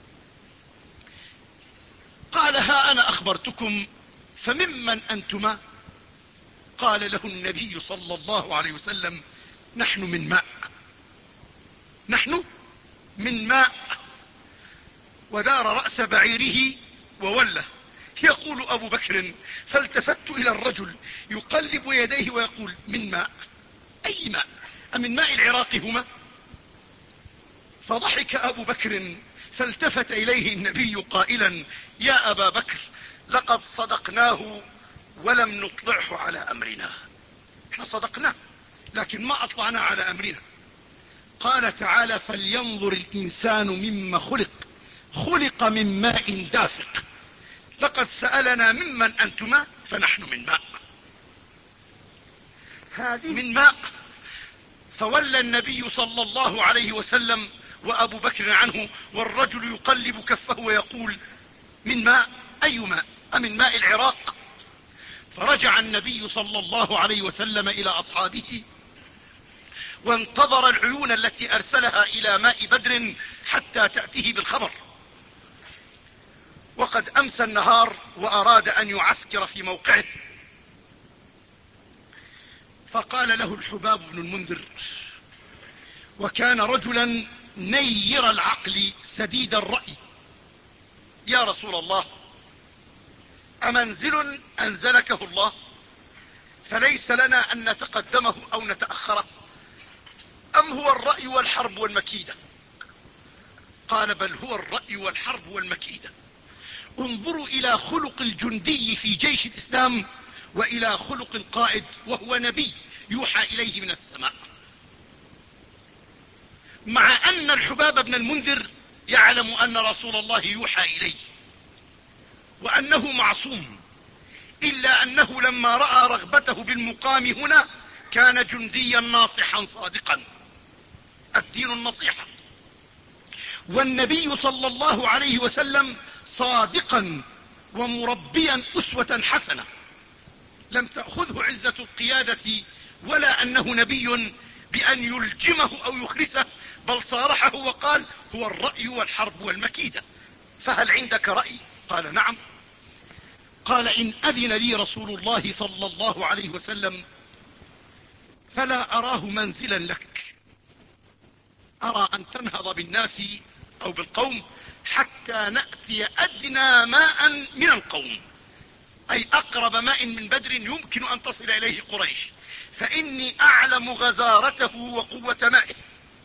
قال: ها أنا أخبرتكم، فممن أنتما؟ قال له النبي صلى الله عليه وسلم: نحن من ماء، نحن من ماء. ودار رأس بعيره ووله. يقول أبو بكر: فالتفت إلى الرجل يقلب يديه ويقول: من ماء؟ أي ماء؟ أمن ماء العراق هما؟ فضحك أبو بكر، فالتفت إليه النبي قائلا: يا أبا بكر، لقد صدقناه ولم نطلعه على أمرنا. احنا صدقناه لكن ما أطلعنا على أمرنا. قال تعالى: فلينظر الإنسان مما خلق، خلق من ماء دافق. لقد سألنا ممن أنتما، فنحن من ماء. هذه من ماء. فولى النبي صلى الله عليه وسلم وأبو بكر عنه، والرجل يقلب كفه ويقول: من ماء؟ أي ماء؟ أمن ماء العراق؟ فرجع النبي صلى الله عليه وسلم إلى أصحابه وانتظر العيون التي أرسلها إلى ماء بدر حتى تأتيه بالخبر. وقد أمسى النهار وأراد أن يعسكر في موقعه، فقال له الحباب بن المنذر، وكان رجلا نير العقل سديد الرأي: يا رسول الله، أمنزل أنزلكه الله فليس لنا أن نتقدمه أو نتأخره؟ أم هو الرأي والحرب والمكيدة؟ قال بل هو الرأي والحرب والمكيدة. انظروا إلى خلق الجندي في جيش الإسلام وإلى خلق القائد وهو نبي يوحى إليه من السماء. مع أن الحباب بن المنذر يعلم أن رسول الله يوحى إليه وأنه معصوم، إلا أنه لما رأى رغبته بالمقام هنا كان جنديا ناصحا صادقا. الدين النصيحة، والنبي صلى الله عليه وسلم صادقا ومربيا أسوة حسنة، لم تأخذه عزة القيادة ولا أنه نبي بأن يلجمه أو يخرسه، بل صارحه وقال هو الرأي والحرب والمكيدة. فهل عندك رأي؟ قال نعم. قال إن أذن لي رسول الله صلى الله عليه وسلم فلا أراه منزلا لك، أرى أن تنهض بالناس أو بالقوم حتى نأتي أدنى ماء من القوم، أي أقرب ماء من بدر يمكن أن تصل إليه قريش، فإني أعلم غزارته وقوة مائه،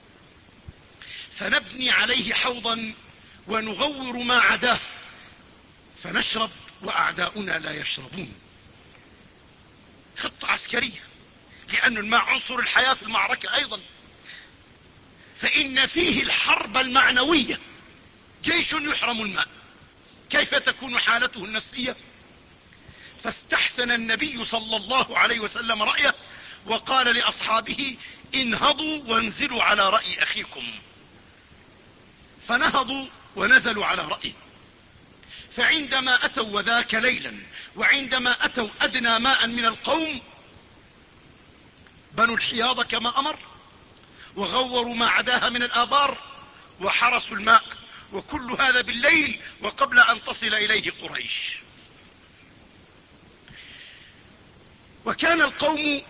فنبني عليه حوضا ونغور ما عداه فنشرب وأعداؤنا لا يشربون. خطة عسكرية، لأن الماء عنصر الحياة في المعركة أيضا، فإن فيه الحرب المعنوية. جيش يحرم الماء كيف تكون حالته النفسية؟ فاستحسن النبي صلى الله عليه وسلم رأيه وقال لأصحابه انهضوا وانزلوا على رأي أخيكم، فنهضوا ونزلوا على رأيه. فعندما أتوا وذاك ليلا وعندما أتوا أدنى ماء من القوم بنوا الحياض كما أمر وغوروا ما عداها من الآبار وحرسوا الماء، وكل هذا بالليل وقبل أن تصل إليه قريش. وكان القوم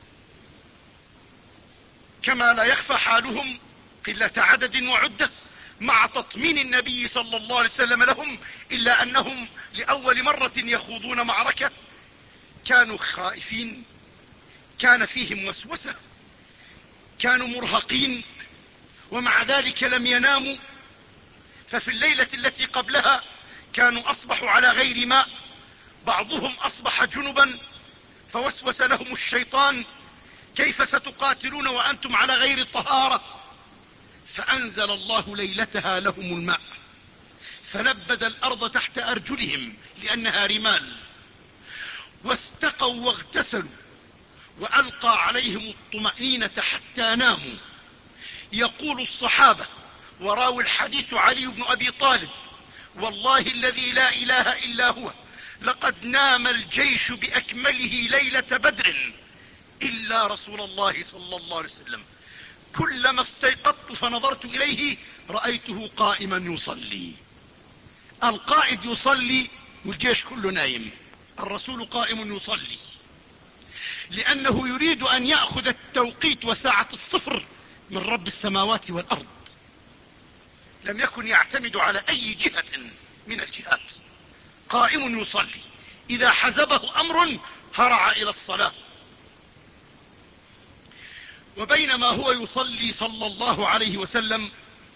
كما لا يخفى حالهم قلة عدد وعدة مع تطمين النبي صلى الله عليه وسلم لهم، إلا أنهم لأول مرة يخوضون معركة كانوا خائفين، كان فيهم وسوسة، كانوا مرهقين، ومع ذلك لم يناموا. ففي الليلة التي قبلها كانوا أصبحوا على غير ماء، بعضهم أصبح جنبا فوسوس لهم الشيطان كيف ستقاتلون وأنتم على غير طهارة؟ فأنزل الله ليلتها لهم الماء فلبد الأرض تحت أرجلهم لأنها رمال، واستقوا واغتسلوا وألقى عليهم الطمأنينة حتى ناموا. يقول الصحابة وراوي الحديث علي بن أبي طالب والله الذي لا إله إلا هو لقد نام الجيش بأكمله ليلة بدر إلا رسول الله صلى الله عليه وسلم، كلما استيقظت فنظرت إليه رأيته قائما يصلي. القائد يصلي والجيش كله نايم، الرسول قائم يصلي، لأنه يريد أن يأخذ التوقيت وساعة الصفر من رب السماوات والأرض. لم يكن يعتمد على أي جهة من الجهات، قائم يصلي، إذا حزبه أمر هرع إلى الصلاة. وبينما هو يصلي صلى الله عليه وسلم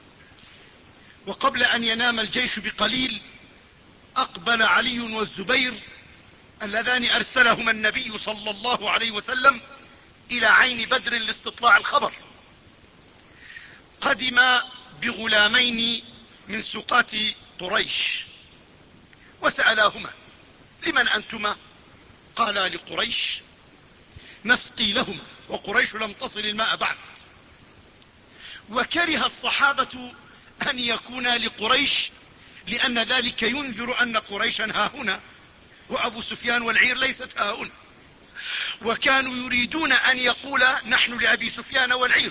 وقبل أن ينام الجيش بقليل أقبل علي والزبير اللذان أرسلهما النبي صلى الله عليه وسلم إلى عين بدر لاستطلاع الخبر. قدما بغلامين من سقاة قريش وسألاهما لمن أنتما؟ قالا لقريش نسقي لهما، وقريش لم تصل الماء بعد. وكره الصحابة أن يكونا لقريش لأن ذلك ينذر أن قريشا ها هنا وأبو سفيان والعير ليست ها هنا، وكانوا يريدون أن يقول نحن لأبي سفيان والعير،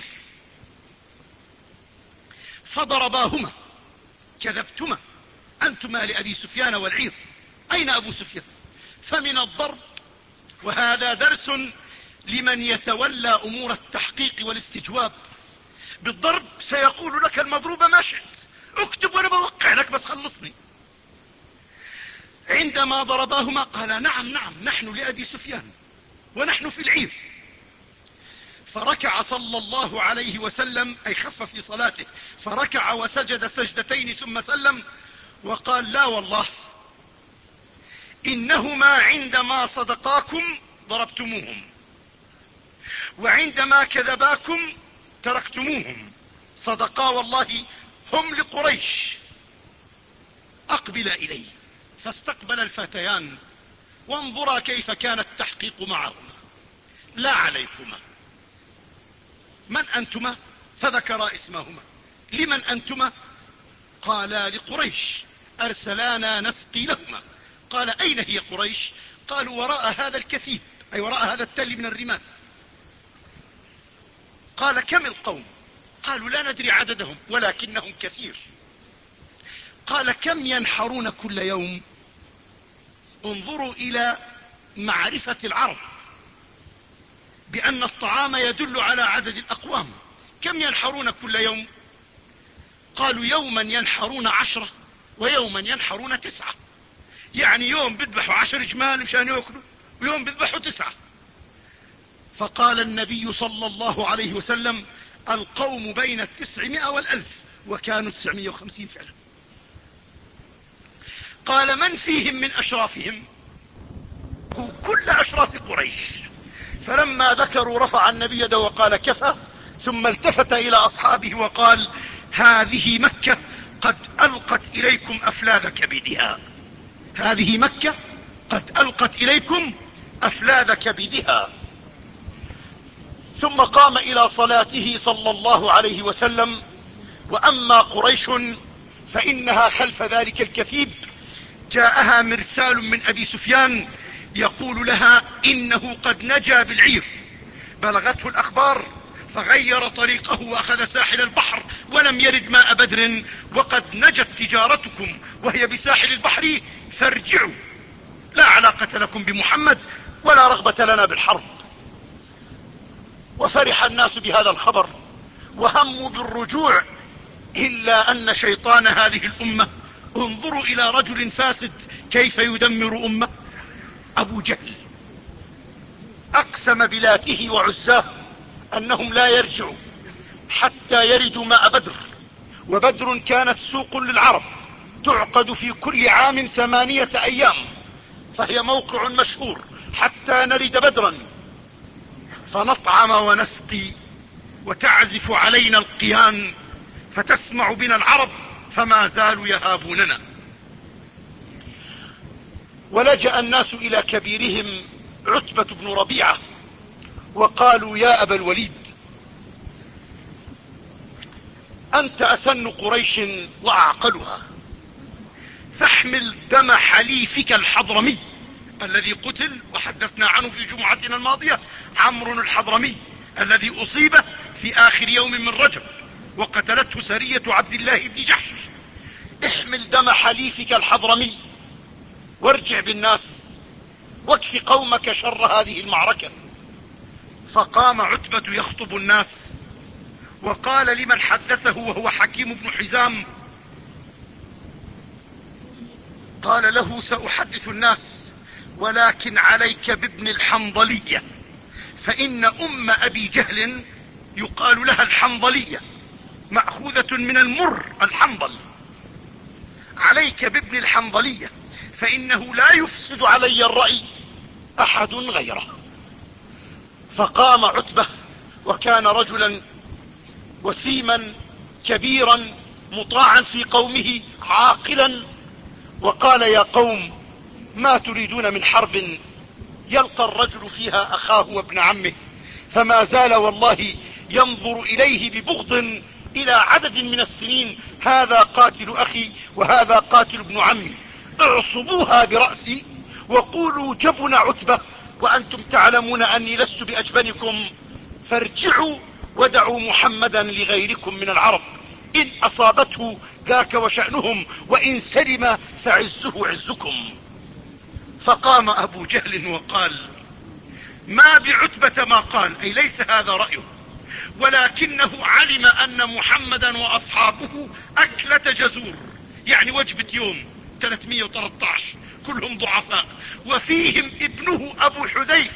فضرباهما كذبتما أنتما لأبي سفيان والعير، أين أبو سفيان؟ فمن الضرب، وهذا درس لمن يتولى أمور التحقيق والاستجواب، بالضرب سيقول لك المضروب ما شئت، اكتب وانا بوقع لك بس خلصني. عندما ضرباهما قال نعم نعم نحن لأبي سفيان ونحن في العير. فركع صلى الله عليه وسلم، أي خف في صلاته، فركع وسجد سجدتين ثم سلم وقال: لا والله، إنهما عندما صدقاكم ضربتموهم، وعندما كذباكم تركتموهم. صدقا والله، هم لقريش. أقبل إليه. فاستقبل الفتيان، وانظرا كيف كان التحقيق معهما: لا عليكما. من أنتما؟ فذكرا اسمهما. لمن أنتما؟ قالا: لقريش، أرسلانا نسقي لهما. قال: أين هي قريش؟ قالوا: وراء هذا الكثيب، أي وراء هذا التل من الرمال. قال: كم القوم؟ قالوا: لا ندري عددهم ولكنهم كثير. قال: كم ينحرون كل يوم؟ انظروا إلى معرفة العرب بأن الطعام يدل على عدد الأقوام. كم ينحرون كل يوم؟ قالوا: يوما ينحرون عشرة، ويوما ينحرون تسعة. يعني يوم بيذبحوا عشر جمال مشان يأكلوا، ويوم بيذبحوا تسعة. فقال النبي صلى الله عليه وسلم: القوم بين التسعمائة والألف، وكانوا تسعمائة وخمسين فعلا. قال: من فيهم من أشرافهم؟ كل أشراف قريش. فلما ذكروا رفع النبي يده وقال: كفى. ثم التفت إلى أصحابه وقال: هذه مكة قد ألقت إليكم أفلاذ كبدها. هذه مكة قد ألقت إليكم أفلاذ كبدها. ثم قام إلى صلاته صلى الله عليه وسلم. وأما قريش فإنها خلف ذلك الكثيب جاءها مرسال من أبي سفيان يقول لها: إنه قد نجا بالعير. بلغته الأخبار فغير طريقه وأخذ ساحل البحر ولم يرد ماء بدر، وقد نجت تجارتكم وهي بساحل البحر، فارجعوا، لا علاقة لكم بمحمد ولا رغبة لنا بالحرب. وفرح الناس بهذا الخبر وهموا بالرجوع، إلا أن شيطان هذه الأمة، انظروا إلى رجل فاسد كيف يدمر أمة. أبو جهل أقسم بلاته وعزاه أنهم لا يرجعوا حتى يردوا ماء بدر. وبدر كانت سوق للعرب تعقد في كل عام ثمانية أيام، فهي موقع مشهور، حتى نرد بدرا فنطعم ونسقي وتعزف علينا القيان فتسمع بنا العرب، فما زالوا يهابوننا. ولجأ الناس إلى كبيرهم عتبة بن ربيعة وقالوا: يا أبا الوليد، أنت أسن قريش وأعقلها، فاحمل دم حليفك الحضرمي الذي قتل وحدثنا عنه في جمعتنا الماضية، عمرو الحضرمي الذي أصيب في آخر يوم من رجب وقتلته سرية عبد الله بن جحش. احمل دم حليفك الحضرمي وارجع بالناس واكف قومك شر هذه المعركة. فقام عتبة يخطب الناس وقال لمن حدثه وهو حكيم بن حزام، قال له: سأحدث الناس، ولكن عليك بابن الحنظلية، فإن أم أبي جهل يقال لها الحنظلية، مأخوذة من المر الحنظل. عليك بابن الحنظلية، فإنه لا يفسد علي الرأي أحد غيره. فقام عتبة، وكان رجلا وسيما كبيرا مطاعا في قومه عاقلا، وقال: يا قوم، ما تريدون من حرب يلقى الرجل فيها أخاه وابن عمه؟ فما زال والله ينظر إليه ببغض إلى عدد من السنين. هذا قاتل أخي وهذا قاتل ابن عمي، اعصبوها برأسي وقولوا: جبن عتبة، وأنتم تعلمون أني لست بأجبنكم، فارجعوا ودعوا محمدا لغيركم من العرب، إن أصابته ذاك وشأنهم، وإن سلم فعزه عزكم. فقام أبو جهل وقال: ما بعتبة ما قال، أي ليس هذا رأيه، ولكنه علم أن محمدا وأصحابه أكلة جزور، يعني وجبة يوم، ثلاثمائة وثلاثة عشر كلهم ضعفاء، وفيهم ابنه أبو حذيفة،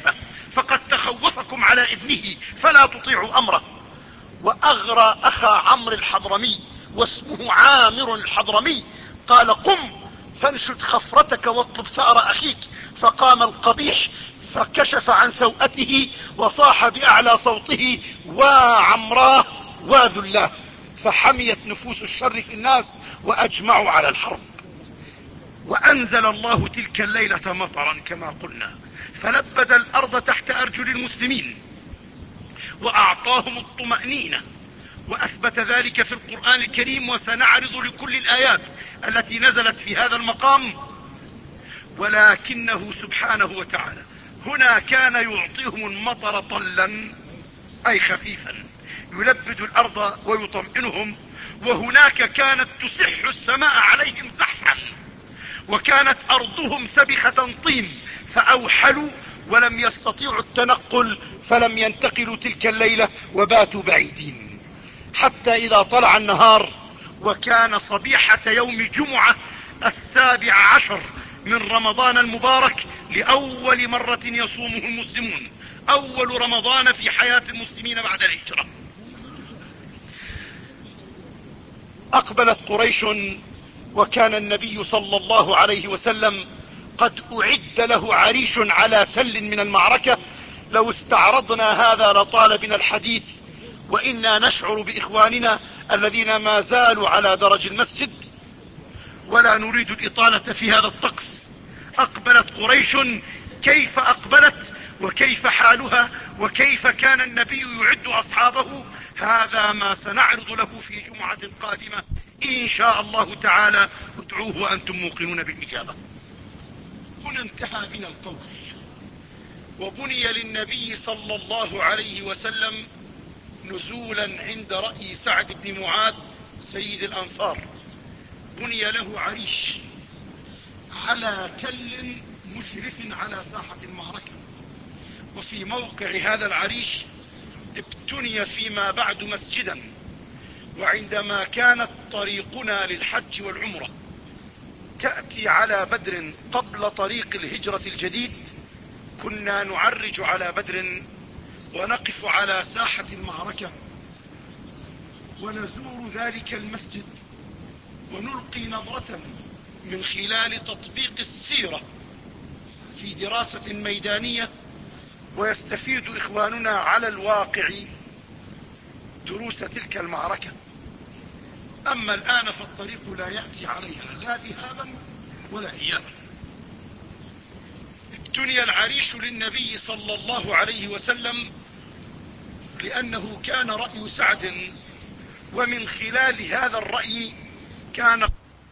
فقد تخوفكم على ابنه فلا تطيعوا أمره. وأغرى أخا عمرو الحضرمي واسمه عامر الحضرمي قال قم فانشد خفرتك واطلب ثأر أخيك. فقام القبيح فكشف عن سوءته وصاح بأعلى صوته وعمراه وذلاه، فحميت نفوس الشر في الناس وأجمعوا على الحرب. وأنزل الله تلك الليلة مطرا كما قلنا فلبد الأرض تحت أرجل المسلمين وأعطاهم الطمأنينة، وأثبت ذلك في القرآن الكريم. وسنعرض لكل الآيات التي نزلت في هذا المقام، ولكنه سبحانه وتعالى هنا كان يعطيهم المطر طلا أي خفيفا يلبد الأرض ويطمئنهم، وهناك كانت تسح السماء عليهم سحا، وكانت أرضهم سبخة طين فأوحلوا ولم يستطيعوا التنقل فلم ينتقلوا تلك الليلة وباتوا بعيدين، حتى إذا طلع النهار وكان صبيحة يوم جمعة السابع عشر من رمضان المبارك لأول مرة يصومه المسلمون، أول رمضان في حياة المسلمين بعد الهجرة. أقبلت قريش وكان النبي صلى الله عليه وسلم قد أعد له عريش على تل من المعركة. لو استعرضنا هذا لطال بنا الحديث، وإنا نشعر بإخواننا الذين ما زالوا على درج المسجد ولا نريد الإطالة في هذا الطقس. أقبلت قريش، كيف أقبلت وكيف حالها وكيف كان النبي يعد أصحابه، هذا ما سنعرض له في جمعة قادمة إن شاء الله تعالى. ادعوه وأنتم موقنون بالإجابة. هنا انتهى بنا القول، وبني للنبي صلى الله عليه وسلم نزولا عند رأي سعد بن معاذ سيد الأنصار، بني له عريش على تل مشرف على ساحة المعركة. وفي موقع هذا العريش ابتني فيما بعد مسجدا. وعندما كانت طريقنا للحج والعمرة تأتي على بدر قبل طريق الهجرة الجديد، كنا نعرج على بدر ونقف على ساحة المعركة ونزور ذلك المسجد ونلقي نظرة من خلال تطبيق السيرة في دراسة ميدانية، ويستفيد إخواننا على الواقع دروس تلك المعركة. أما الآن فالطريق لا يأتي عليها لا ذهابا ولا إيابا. ابتني العريش للنبي صلى الله عليه وسلم لأنه كان رأي سعد، ومن خلال هذا الرأي كان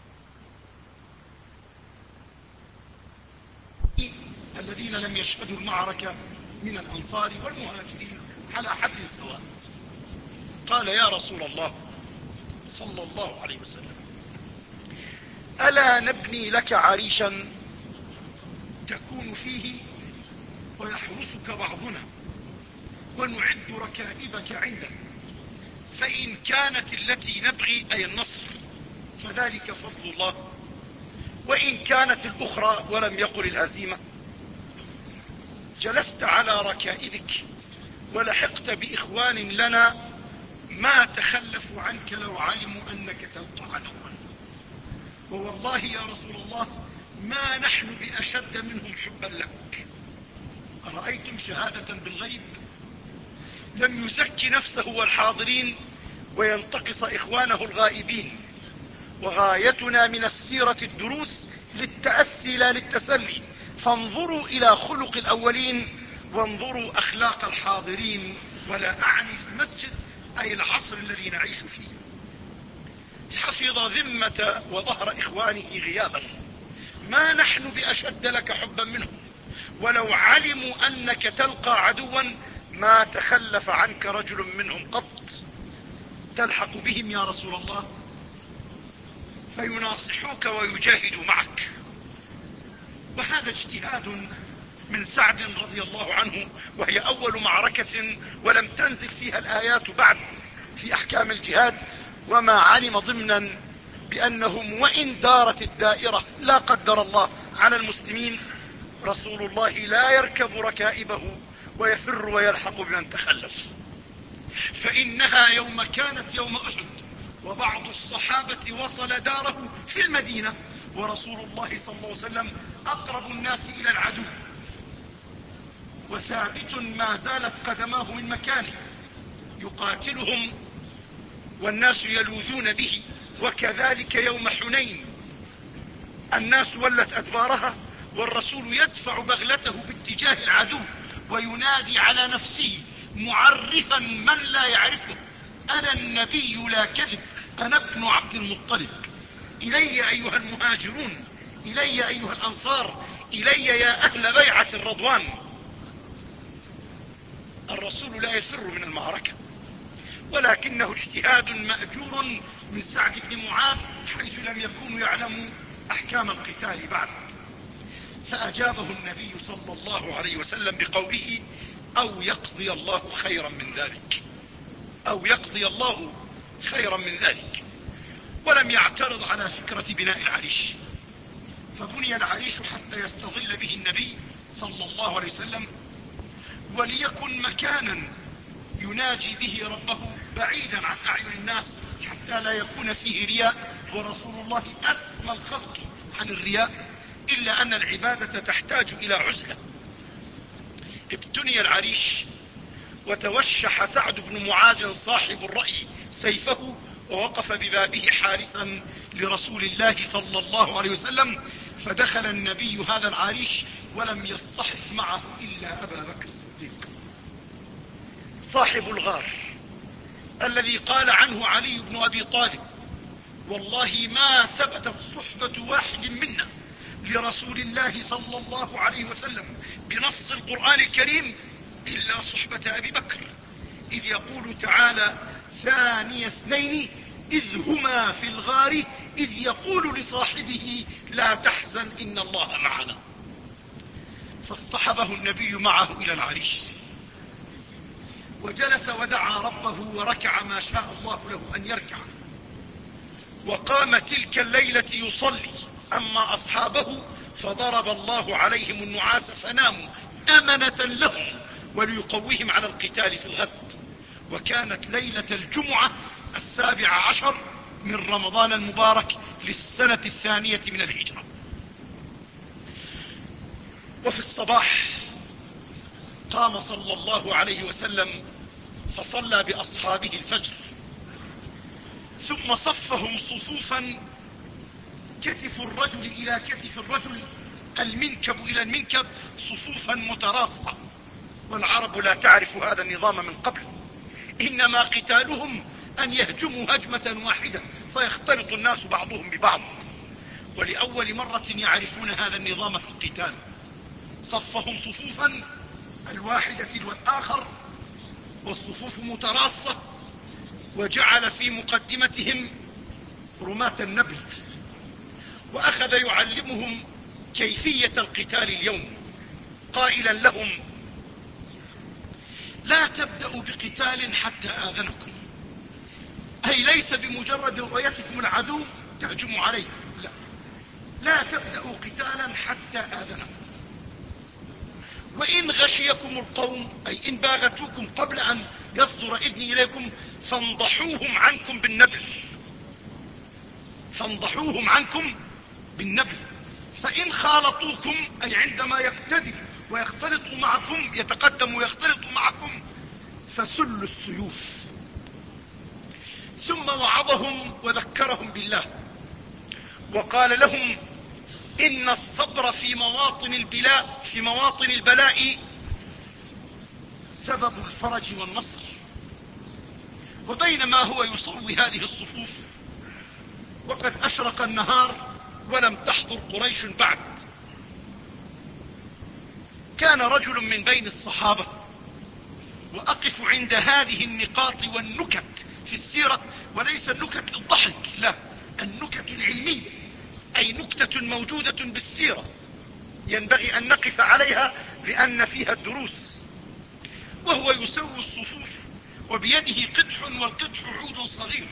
الذين لم يشهدوا المعركة من الأنصار والمهاجرين على حد سواء. قال يا رسول الله صلى الله عليه وسلم ألا نبني لك عريشا تكون فيه ويحرسك بعضنا ونعد ركائبك عنده، فإن كانت التي نبغي أي النصر فذلك فضل الله، وإن كانت الأخرى ولم يقل الهزيمة جلست على ركائبك ولحقت بإخوان لنا ما تخلفوا عنك لو علموا أنك تلقى عدوا. ووالله يا رسول الله ما نحن بأشد منهم حبا لك. أرأيتم شهادة بالغيب؟ لم يزكي نفسه والحاضرين وينتقص إخوانه الغائبين. وغايتنا من السيرة الدروس للتأسي لا للتسلي، فانظروا إلى خلق الأولين وانظروا أخلاق الحاضرين، ولا أعني في المسجد أي العصر الذي نعيش فيه. حفظ ذمة وظهر إخوانه غيابا. ما نحن بأشد لك حبا منهم، ولو علموا أنك تلقى عدوا ما تخلف عنك رجل منهم قط. تلحق بهم يا رسول الله فيناصحوك ويجاهدوا معك. وهذا اجتهاد من سعد رضي الله عنه، وهي أول معركة ولم تنزل فيها الآيات بعد في أحكام الجهاد، وما علم ضمنا بأنهم وإن دارت الدائرة لا قدر الله على المسلمين رسول الله لا يركب ركائبه ويفر ويلحق بمن تخلف. فإنها يوم كانت يوم أحد وبعض الصحابة وصل داره في المدينة ورسول الله صلى الله عليه وسلم أقرب الناس إلى العدو، وثابت ما زالت قدماه من مكانه يقاتلهم والناس يلوذون به. وكذلك يوم حنين الناس ولت أدبارها والرسول يدفع بغلته باتجاه العدو وينادي على نفسه معرفا من لا يعرفه: أنا النبي لا كذب، أنا ابن عبد المطلب. إلي أيها المهاجرون، إلي أيها الأنصار، إلي يا أهل بيعة الرضوان. الرسول لا يفر من المعركة، ولكنه اجتهاد مأجور من سعد بن معاذ حيث لم يكونوا يعلموا أحكام القتال بعد. فأجابه النبي صلى الله عليه وسلم بقوله: أو يقضي الله خيرا من ذلك، أو يقضي الله خيرا من ذلك. ولم يعترض على فكرة بناء العريش، فبني العريش حتى يستظل به النبي صلى الله عليه وسلم وليكن مكانا يناجي به ربه بعيدا عن أعين الناس حتى لا يكون فيه رياء، ورسول الله أسمى الخلق عن الرياء، إلا أن العبادة تحتاج إلى عزلة. ابتني العريش وتوشح سعد بن معاذ صاحب الرأي سيفه ووقف ببابه حارسا لرسول الله صلى الله عليه وسلم، فدخل النبي هذا العريش ولم يصطحب معه إلا أبا بكر الصديق صاحب الغار الذي قال عنه علي بن أبي طالب: والله ما ثبتت صحبة واحد منا لرسول الله صلى الله عليه وسلم بنص القرآن الكريم إلا صحبة أبي بكر، إذ يقول تعالى: ثاني اثنين إذ هما في الغار إذ يقول لصاحبه لا تحزن إن الله معنا. فاصطحبه النبي معه إلى العريش وجلس ودعا ربه وركع ما شاء الله له أن يركع، وقام تلك الليلة يصلي. أما أصحابه فضرب الله عليهم النعاس فناموا أمنة لهم وليقويهم على القتال في الغد. وكانت ليلة الجمعة السابع عشر من رمضان المبارك للسنة الثانية من الهجرة. وفي الصباح قام صلى الله عليه وسلم فصلى بأصحابه الفجر، ثم صفهم صفوفا كتف الرجل إلى كتف الرجل، المنكب إلى المنكب، صفوفا متراصة. والعرب لا تعرف هذا النظام من قبل، إنما قتالهم أن يهجموا هجمة واحدة فيختلط الناس بعضهم ببعض، ولأول مرة يعرفون هذا النظام في القتال. صفهم صفوفا الواحدة والآخر والصفوف متراصة، وجعل في مقدمتهم رماة النبل، وأخذ يعلمهم كيفية القتال اليوم قائلا لهم: لا تبدأوا بقتال حتى آذنكم، أي ليس بمجرد رؤيتكم العدو تهجموا عليه، لا لا تبدأوا قتالا حتى آذنكم، وإن غشيكم القوم أي إن باغتوكم قبل أن يصدر إذني إليكم فانضحوهم عنكم بالنبل، فانضحوهم عنكم بالنبل، فإن خالطوكم أي عندما يقتدم ويختلط معكم، يتقدم ويختلط معكم، فسلوا السيوف. ثم وعظهم وذكرهم بالله وقال لهم: إن الصبر في مواطن البلاء في مواطن البلاء سبب الفرج والنصر. وبينما هو يصوي هذه الصفوف وقد أشرق النهار ولم تحضر قريش بعد، كان رجل من بين الصحابة، وأقف عند هذه النقاط والنكت في السيرة، وليس النكت للضحك، لا، النكت العلمية، أي نكتة موجودة بالسيرة ينبغي أن نقف عليها لأن فيها الدروس. وهو يسوي الصفوف وبيده قدح، والقدح عود صغير،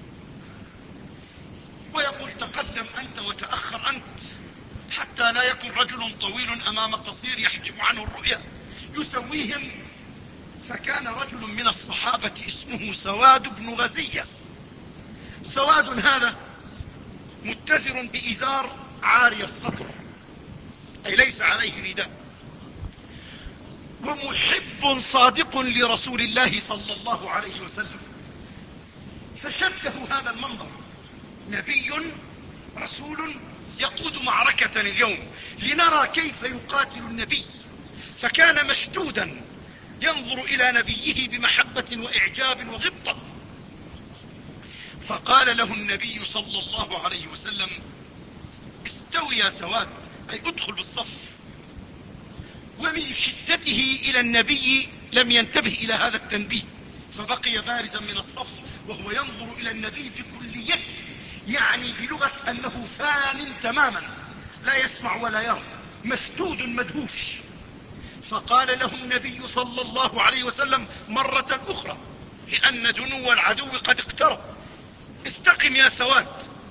ويقول: تقدم أنت وتأخر أنت، حتى لا يكون رجل طويل أمام قصير يحجب عنه الرؤية. يسويهم فكان رجل من الصحابة اسمه سواد بن غزية. سواد هذا متزر بإزار عاري الصدر، أي ليس عليه رداء، ومحب صادق لرسول الله صلى الله عليه وسلم. فشبه هذا المنظر، نبي رسول يقود معركة اليوم لنرى كيف يقاتل النبي، فكان مشدودا ينظر إلى نبيه بمحبة وإعجاب وغبطة. فقال له النبي صلى الله عليه وسلم: استوي يا سواد، أي ادخل بالصف. ومن شدته إلى النبي لم ينتبه إلى هذا التنبيه، فبقي بارزا من الصف وهو ينظر إلى النبي في كليته، يعني بلغة أنه فان تماما، لا يسمع ولا يرى، مشدود مدهوش. فقال له النبي صلى الله عليه وسلم مرة أخرى، لأن دنو العدو قد اقترب: استقم يا سواد.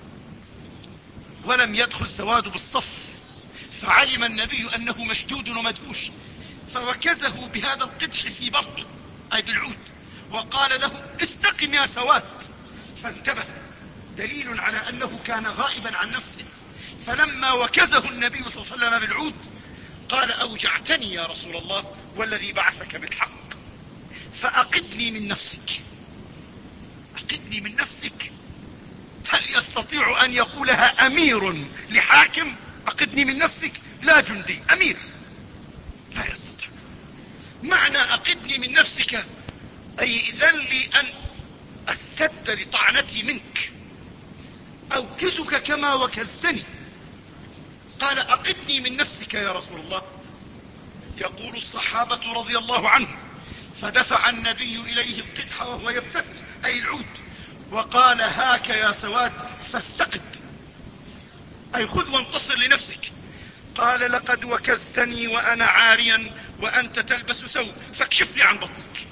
ولم يدخل سواد بالصف، فعلم النبي أنه مشدود ومدهوش، فوكزه بهذا القدح في بطنه، أي بالعود، وقال له: استقم يا سواد. فانتبه، دليل على أنه كان غائبا عن نفسه. فلما وكزه النبي صلى الله عليه وسلم بالعود قال: أوجعتني يا رسول الله والذي بعثك بالحق، فأقدني من نفسك. أقدني من نفسك، هل يستطيع أن يقولها أمير لحاكم؟ أقدني من نفسك، لا جندي، أمير، لا يستطيع. معنى أقدني من نفسك أي إذن لي أن أستد لطعنتي منك، أوكزك كما وكزتني. قال: أقدني من نفسك يا رسول الله. يقول الصحابة رضي الله عنهم: فدفع النبي إليه القدح وهو يبتسم، أي العود، وقال: هاك يا سواد فاستقد، أي خذ وانتصر لنفسك. قال: لقد وكزتني وأنا عاريا وأنت تلبس ثوب، فاكشف لي عن بطنك.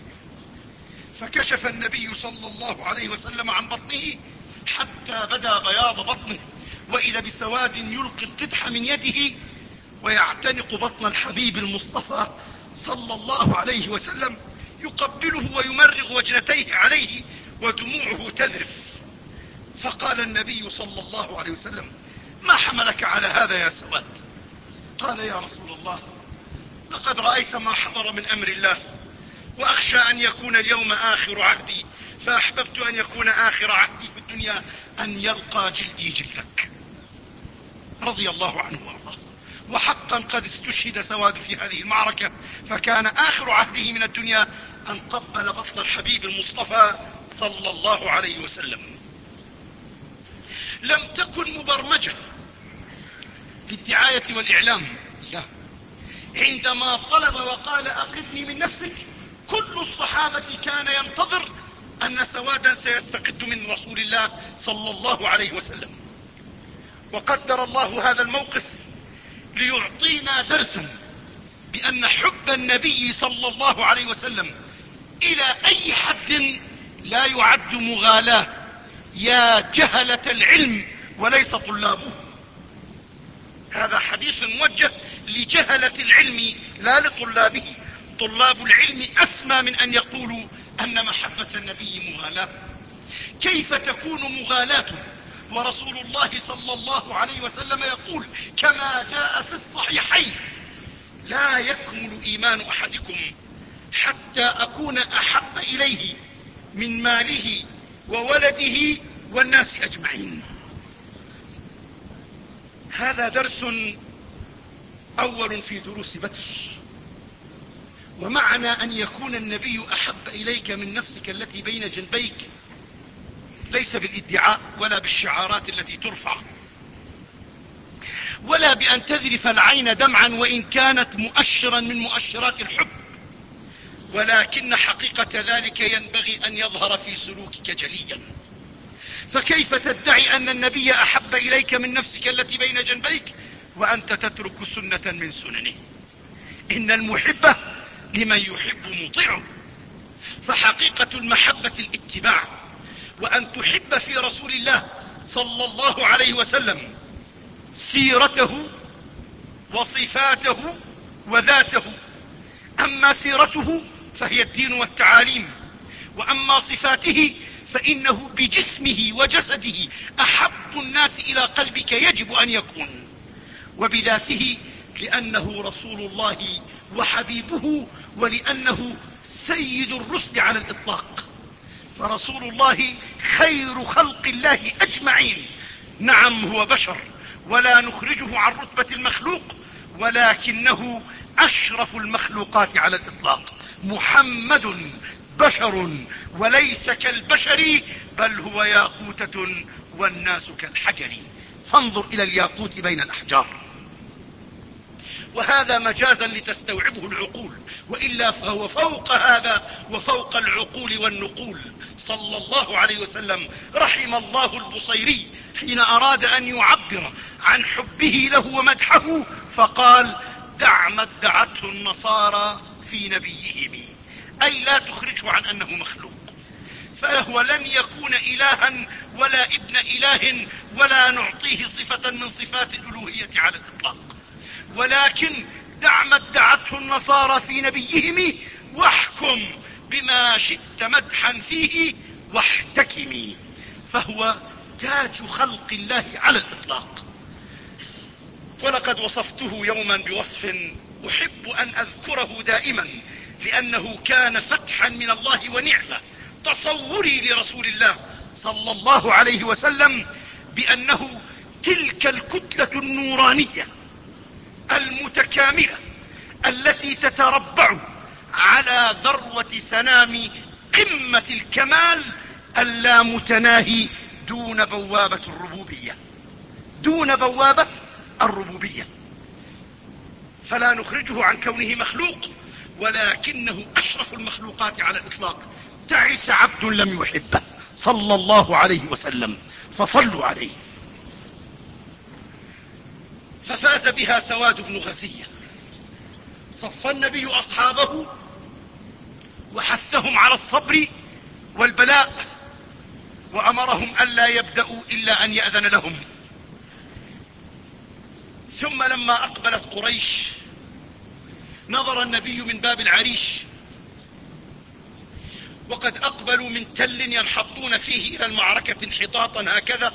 فكشف النبي صلى الله عليه وسلم عن بطنه حتى بدا بياض بطنه، وإذا بسواد يلقي القدح من يده ويعتنق بطن الحبيب المصطفى صلى الله عليه وسلم، يقبله ويمرغ وجنتيه عليه ودموعه تذرف. فقال النبي صلى الله عليه وسلم: ما حملك على هذا يا سواد؟ قال: يا رسول الله، لقد رأيت ما حضر من أمر الله، وأخشى أن يكون اليوم آخر عهدي، فأحببت أن يكون آخر عهدي في الدنيا أن يلقى جلدي جلدك. رضي الله عنه وارضاه. وحقا قد استشهد سواد في هذه المعركة، فكان آخر عهده من الدنيا أن قبل بطن الحبيب المصطفى صلى الله عليه وسلم. لم تكن مبرمجة للدعاية والإعلام، لا. عندما طلب وقال: أقدني من نفسك، كل الصحابة كان ينتظر أن سوادا سيستقد من رسول الله صلى الله عليه وسلم. وقدر الله هذا الموقف ليعطينا درسا بأن حب النبي صلى الله عليه وسلم إلى أي حد لا يعد مغالاة، يا جهلة العلم وليس طلابه. هذا حديث موجه لجهلة العلم لا لطلابه. طلاب العلم أسمى من أن يقولوا أن محبة النبي مغالاة. كيف تكون مغالاة ورسول الله صلى الله عليه وسلم يقول كما جاء في الصحيحين: لا يكمل إيمان أحدكم حتى أكون أحب إليه من ماله وولده والناس أجمعين. هذا درس أول في دروس بدر. ومعنى أن يكون النبي أحب إليك من نفسك التي بين جنبيك ليس بالادعاء ولا بالشعارات التي ترفع، ولا بأن تذرف العين دمعا وإن كانت مؤشرا من مؤشرات الحب، ولكن حقيقة ذلك ينبغي أن يظهر في سلوكك جليا. فكيف تدعي أن النبي أحب إليك من نفسك التي بين جنبيك وأنت تترك سنة من سننه؟ إن المحب لمن يحب مطيعه. فحقيقة المحبة الاتباع، وأن تحب في رسول الله صلى الله عليه وسلم سيرته وصفاته وذاته. أما سيرته فهي الدين والتعاليم. وأما صفاته فإنه بجسمه وجسده أحب الناس إلى قلبك يجب أن يكون، وبذاته لأنه رسول الله وحبيبه، ولأنه سيد الرسل على الإطلاق. فرسول الله خير خلق الله أجمعين. نعم هو بشر ولا نخرجه عن رتبة المخلوق، ولكنه أشرف المخلوقات على الإطلاق. محمد بشر وليس كالبشر، بل هو ياقوتة والناس كالحجر. فانظر إلى الياقوت بين الأحجار. وهذا مجازا لتستوعبه العقول، وإلا فهو فوق هذا وفوق العقول والنقول. صلى الله عليه وسلم. رحم الله البصيري حين أراد أن يعبر عن حبه له ومدحه فقال: دع ما ادعته النصارى في نبيهم، أي لا تخرجه عن أنه مخلوق، فهو لن يكون إلها ولا ابن إله ولا نعطيه صفة من صفات الألوهية على الإطلاق. ولكن دع ما ادعته النصارى في نبيهم واحكم بما شئت مدحا فيه واحتكمي، فهو تاج خلق الله على الإطلاق. ولقد وصفته يوما بوصف أحب أن أذكره دائما، لأنه كان فتحا من الله ونعمة. تصوري لرسول الله صلى الله عليه وسلم بأنه تلك الكتلة النورانية المتكاملة التي تتربع على ذروة سنام قمة الكمال اللامتناهي دون بوابة الربوبية، دون بوابة الربوبية. فلا نخرجه عن كونه مخلوق، ولكنه أشرف المخلوقات على الإطلاق. تعس عبد لم يحبه صلى الله عليه وسلم، فصلوا عليه. ففاز بها سواد بن غزية. صف النبي أصحابه وحثهم على الصبر والبلاء، وأمرهم ألا يبدأوا إلا أن يأذن لهم. ثم لما أقبلت قريش نظر النبي من باب العريش، وقد أقبلوا من تل ينحطون فيه إلى المعركة انحطاطا هكذا،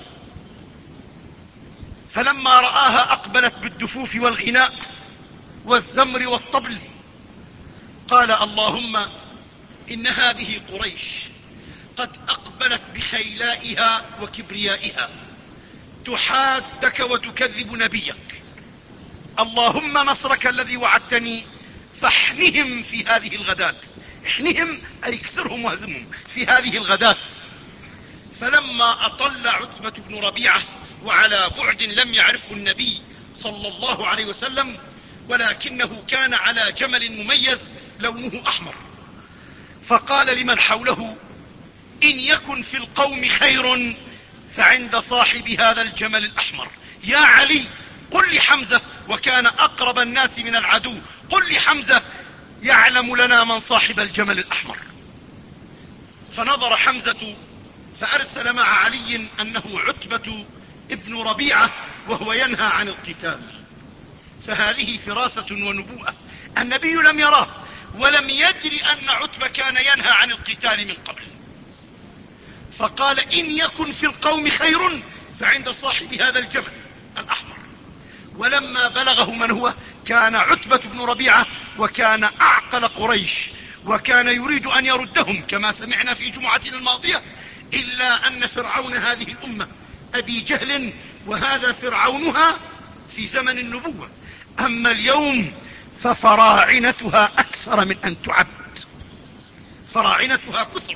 فلما رآها أقبلت بالدفوف والغناء والزمر والطبل، قال: اللهم إن هذه قريش قد أقبلت بخيلائها وكبريائها تحادك وتكذب نبيك. اللهم نصرك الذي وعدتني فاحنهم في هذه الغداة. احنهم أي اكسرهم وهزمهم في هذه الغداة. فلما أطل عتبة بن ربيعة وعلى بعد لم يعرفه النبي صلى الله عليه وسلم، ولكنه كان على جمل مميز لونه أحمر، فقال لمن حوله: إن يكن في القوم خير فعند صاحب هذا الجمل الأحمر. يا علي قل لحمزة، وكان أقرب الناس من العدو، قل لحمزة يعلم لنا من صاحب الجمل الأحمر. فنظر حمزة فأرسل مع علي أنه عتبة ابن ربيعة وهو ينهى عن القتال. فهذه فراسة ونبوءة. النبي لم يراه ولم يدري أن عتبة كان ينهى عن القتال من قبل، فقال: إن يكن في القوم خير فعند صاحب هذا الجبل الأحمر. ولما بلغه من هو، كان عتبة بن ربيعة وكان أعقل قريش، وكان يريد أن يردهم كما سمعنا في جمعتنا الماضية، إلا أن فرعون هذه الأمة أبي جهل، وهذا فرعونها في زمن النبوة. أما اليوم ففراعنتها أكثر من أن تعد، فراعنتها كثر.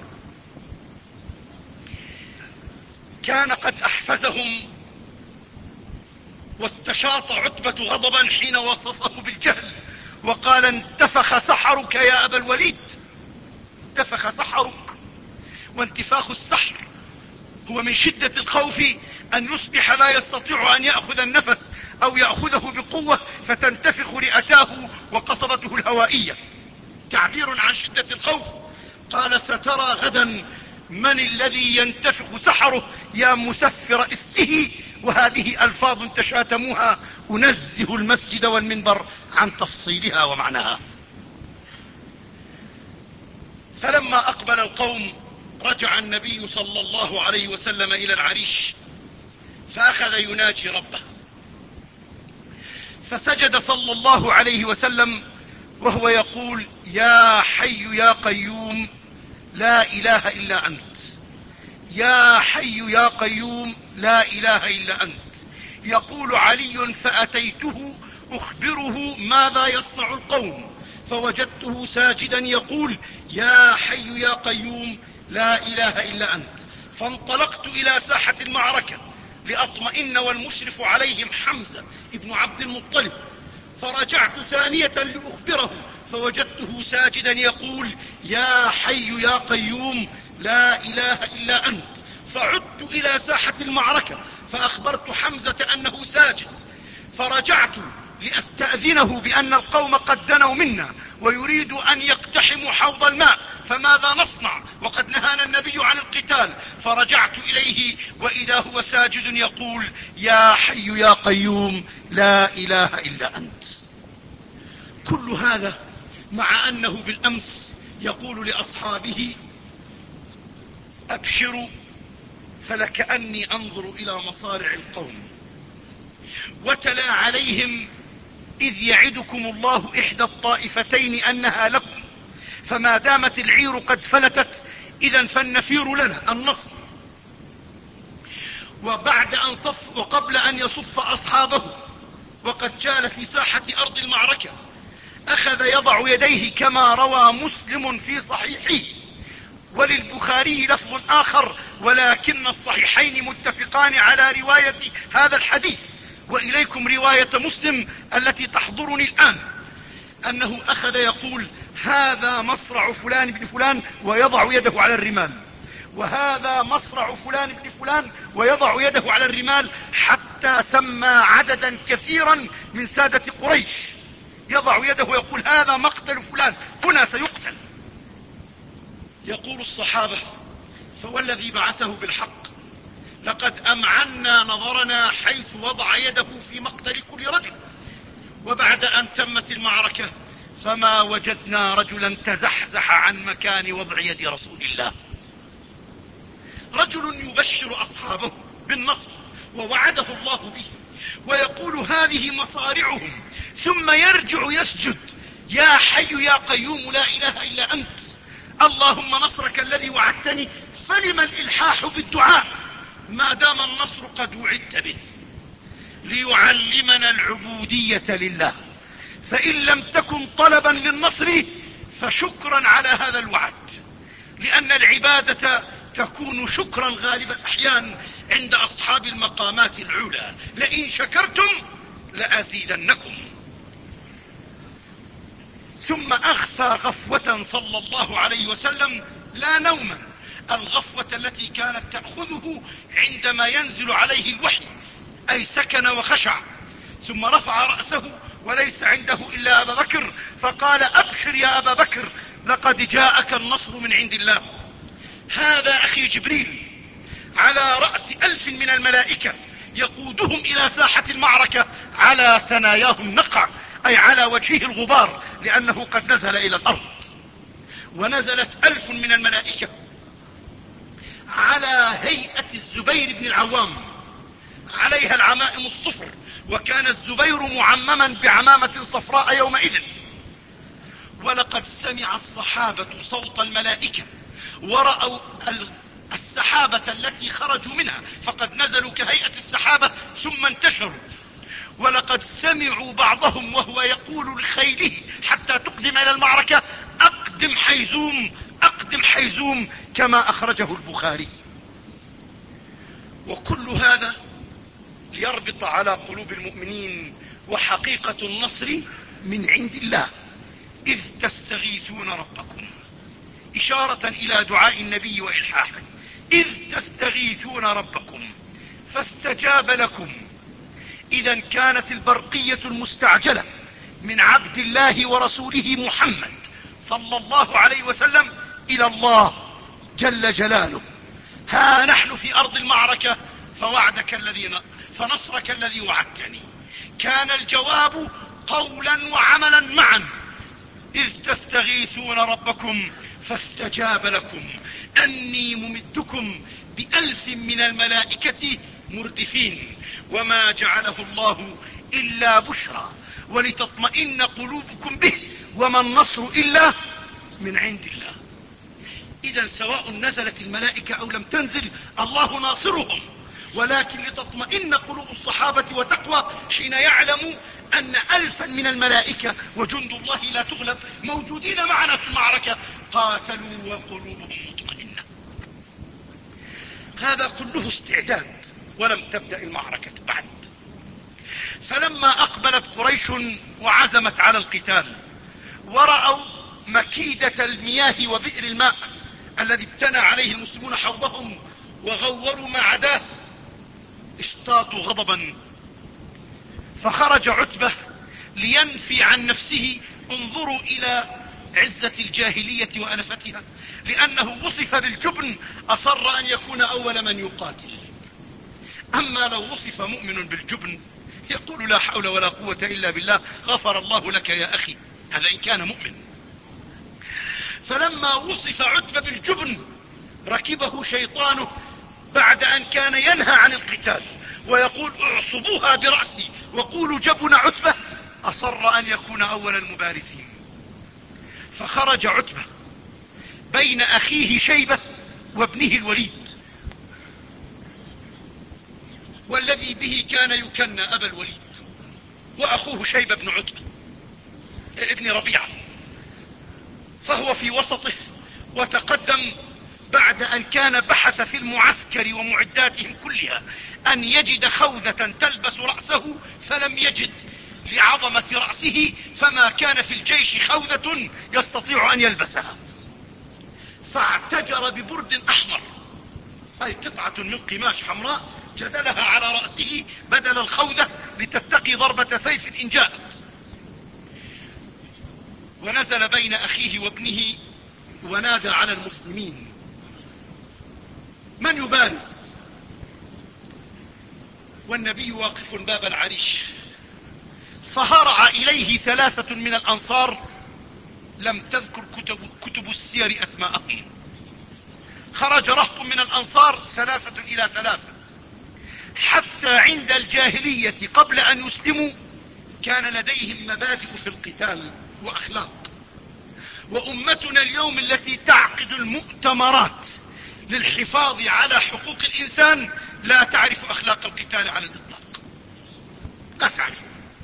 كان قد أحفزهم واستشاط عتبة غضبا حين وصفه بالجهل، وقال: انتفخ سحرك يا أبا الوليد. انتفخ سحرك. وانتفاخ السحر هو من شدة الخوف أن يصبح لا يستطيع أن يأخذ النفس أو يأخذه بقوة فتنتفخ رئتاه وقصبته الهوائية، تعبير عن شدة الخوف. قال: سترى غدا من الذي ينتفخ سحره يا مسفر استه. وهذه ألفاظ تشاتموها، أنزه المسجد والمنبر عن تفصيلها ومعناها. فلما أقبل القوم رجع النبي صلى الله عليه وسلم إلى العريش، فأخذ يناجي ربه، فسجد صلى الله عليه وسلم وهو يقول: يا حي يا قيوم لا إله إلا أنت، يا حي يا قيوم لا إله إلا أنت. يقول علي: فأتيته أخبره ماذا يصنع القوم، فوجدته ساجدا يقول: يا حي يا قيوم لا إله إلا أنت. فانطلقت إلى ساحة المعركة لأطمئن، والمشرف عليهم حمزة ابن عبد المطلب، فرجعت ثانية لأخبره فوجدته ساجدا يقول: يا حي يا قيوم لا إله إلا أنت. فعدت إلى ساحة المعركة فأخبرت حمزة أنه ساجد، فرجعت لأستأذنه بأن القوم قد دنوا منا ويريدوا أن يقتحموا حوض الماء، فماذا نصنع وقد نهانا النبي عن القتال. فرجعت إليه وإذا هو ساجد يقول: يا حي يا قيوم لا إله إلا أنت. كل هذا مع أنه بالأمس يقول لأصحابه: أبشروا فلكأني أنظر إلى مصارع القوم. وتلا عليهم: إذ يعدكم الله إحدى الطائفتين أنها لكم، فما دامت العير قد فلتت إذا فالنفير لنا النصر. وبعد أن صف وقبل أن يصف أصحابه وقد جال في ساحة أرض المعركة، أخذ يضع يديه كما روى مسلم في صحيحه، وللبخاري لفظ آخر، ولكن الصحيحين متفقان على رواية هذا الحديث. وإليكم رواية مسلم التي تحضرني الآن، أنه أخذ يقول: هذا مصرع فلان بن فلان، ويضع يده على الرمال، وهذا مصرع فلان بن فلان، ويضع يده على الرمال، حتى سمى عددا كثيرا من سادة قريش، يضع يده ويقول: هذا مقتل فلان، هنا سيقتل. يقول الصحابة: فوالذي بعثه بالحق لقد أمعنا نظرنا حيث وضع يده في مقتل كل رجل. وبعد أن تمت المعركة فما وجدنا رجلا تزحزح عن مكان وضع يد رسول الله. رجل يبشر أصحابه بالنصر ووعده الله به، ويقول: هذه مصارعهم، ثم يرجع يسجد: يا حي يا قيوم لا إله إلا أنت، اللهم نصرك الذي وعدتني، فلم الإلحاح بالدعاء ما دام النصر قد وعدت به؟ ليعلمنا العبودية لله، فإن لم تكن طلبا للنصر فشكرا على هذا الوعد، لأن العبادة تكون شكرا غالب الأحيان عند أصحاب المقامات العلى: لئن شكرتم لأزيدنكم. ثم أغفى غفوة صلى الله عليه وسلم لا نوما، الغفوة التي كانت تأخذه عندما ينزل عليه الوحي، أي سكن وخشع، ثم رفع رأسه وليس عنده إلا أبا بكر، فقال: أبشر يا أبا بكر، لقد جاءك النصر من عند الله. هذا أخي جبريل على رأس ألف من الملائكة يقودهم إلى ساحة المعركة على ثناياه النقع، أي على وجهه الغبار، لأنه قد نزل إلى الأرض. ونزلت ألف من الملائكة على هيئة الزبير بن العوام، عليها العمائم الصفر، وكان الزبير معمما بعمامة صفراء يومئذ. ولقد سمع الصحابة صوت الملائكة ورأوا السحابة التي خرجوا منها، فقد نزلوا كهيئة السحابة ثم انتشروا. ولقد سمعوا بعضهم وهو يقول لخيله حتى تقدم إلى المعركة: أقدم حيزوم، أقدم حيزوم، كما أخرجه البخاري. وكل هذا ليربط على قلوب المؤمنين وحقيقة النصر من عند الله. إذ تستغيثون ربكم، إشارة إلى دعاء النبي وإلحاحه: إذ تستغيثون ربكم فاستجاب لكم. إذا كانت البرقية المستعجلة من عبد الله ورسوله محمد صلى الله عليه وسلم إلى الله جل جلاله: ها نحن في أرض المعركة، فوعدك الذي فنصرك الذي وعدتني. كان الجواب قولا وعملا معا: إذ تستغيثون ربكم فاستجاب لكم أني ممدكم بألف من الملائكة مردفين وما جعله الله إلا بشرى ولتطمئن قلوبكم به وما النصر إلا من عند الله. إذا سواء نزلت الملائكة أو لم تنزل الله ناصرهم، ولكن لتطمئن قلوب الصحابة وتقوى حين يعلموا أن ألفا من الملائكة وجند الله لا تغلب موجودين معنا في المعركة قاتلوا وقلوبهم مطمئنة. هذا كله استعداد ولم تبدأ المعركة بعد. فلما أقبلت قريش وعزمت على القتال ورأوا مكيدة المياه وبئر الماء الذي ابتنى عليه المسلمون حوضهم وغوروا ما عداه اشتاطوا غضبا، فخرج عتبة لينفي عن نفسه. انظروا إلى عزة الجاهلية وأنفتها، لأنه وصف بالجبن أصر أن يكون أول من يقاتل. أما لو وصف مؤمن بالجبن يقول لا حول ولا قوة إلا بالله، غفر الله لك يا أخي، هذا إن كان مؤمن. فلما وصف عتبة بالجبن ركبه شيطانه بعد أن كان ينهى عن القتال ويقول اعصبوها برأسي وقولوا جبن عتبة، أصر أن يكون أول المبارزين. فخرج عتبة بين أخيه شيبة وابنه الوليد، والذي به كان يكنى أبا الوليد، وأخوه شيبة بن عتبة ابن ربيعة، فهو في وسطه وتقدم بعد أن كان بحث في المعسكر ومعداتهم كلها أن يجد خوذة تلبس رأسه فلم يجد لعظمة رأسه، فما كان في الجيش خوذة يستطيع أن يلبسها، فاعتجر ببرد أحمر، أي قطعة من قماش حمراء، جدلها على رأسه بدل الخوذة لتتقي ضربة سيف إن جاءت، ونزل بين أخيه وابنه ونادى على المسلمين من يبارز، والنبي واقف باب العريش. فهرع إليه ثلاثة من الأنصار لم تذكر كتب, كتب السير أسماءهم. خرج رهط من الأنصار ثلاثة إلى ثلاثة، حتى عند الجاهلية قبل أن يسلموا كان لديهم مبادئ في القتال وأخلاق. وأمتنا اليوم التي تعقد المؤتمرات للحفاظ على حقوق الإنسان لا تعرف أخلاق القتال على الإطلاق، لا تعرف،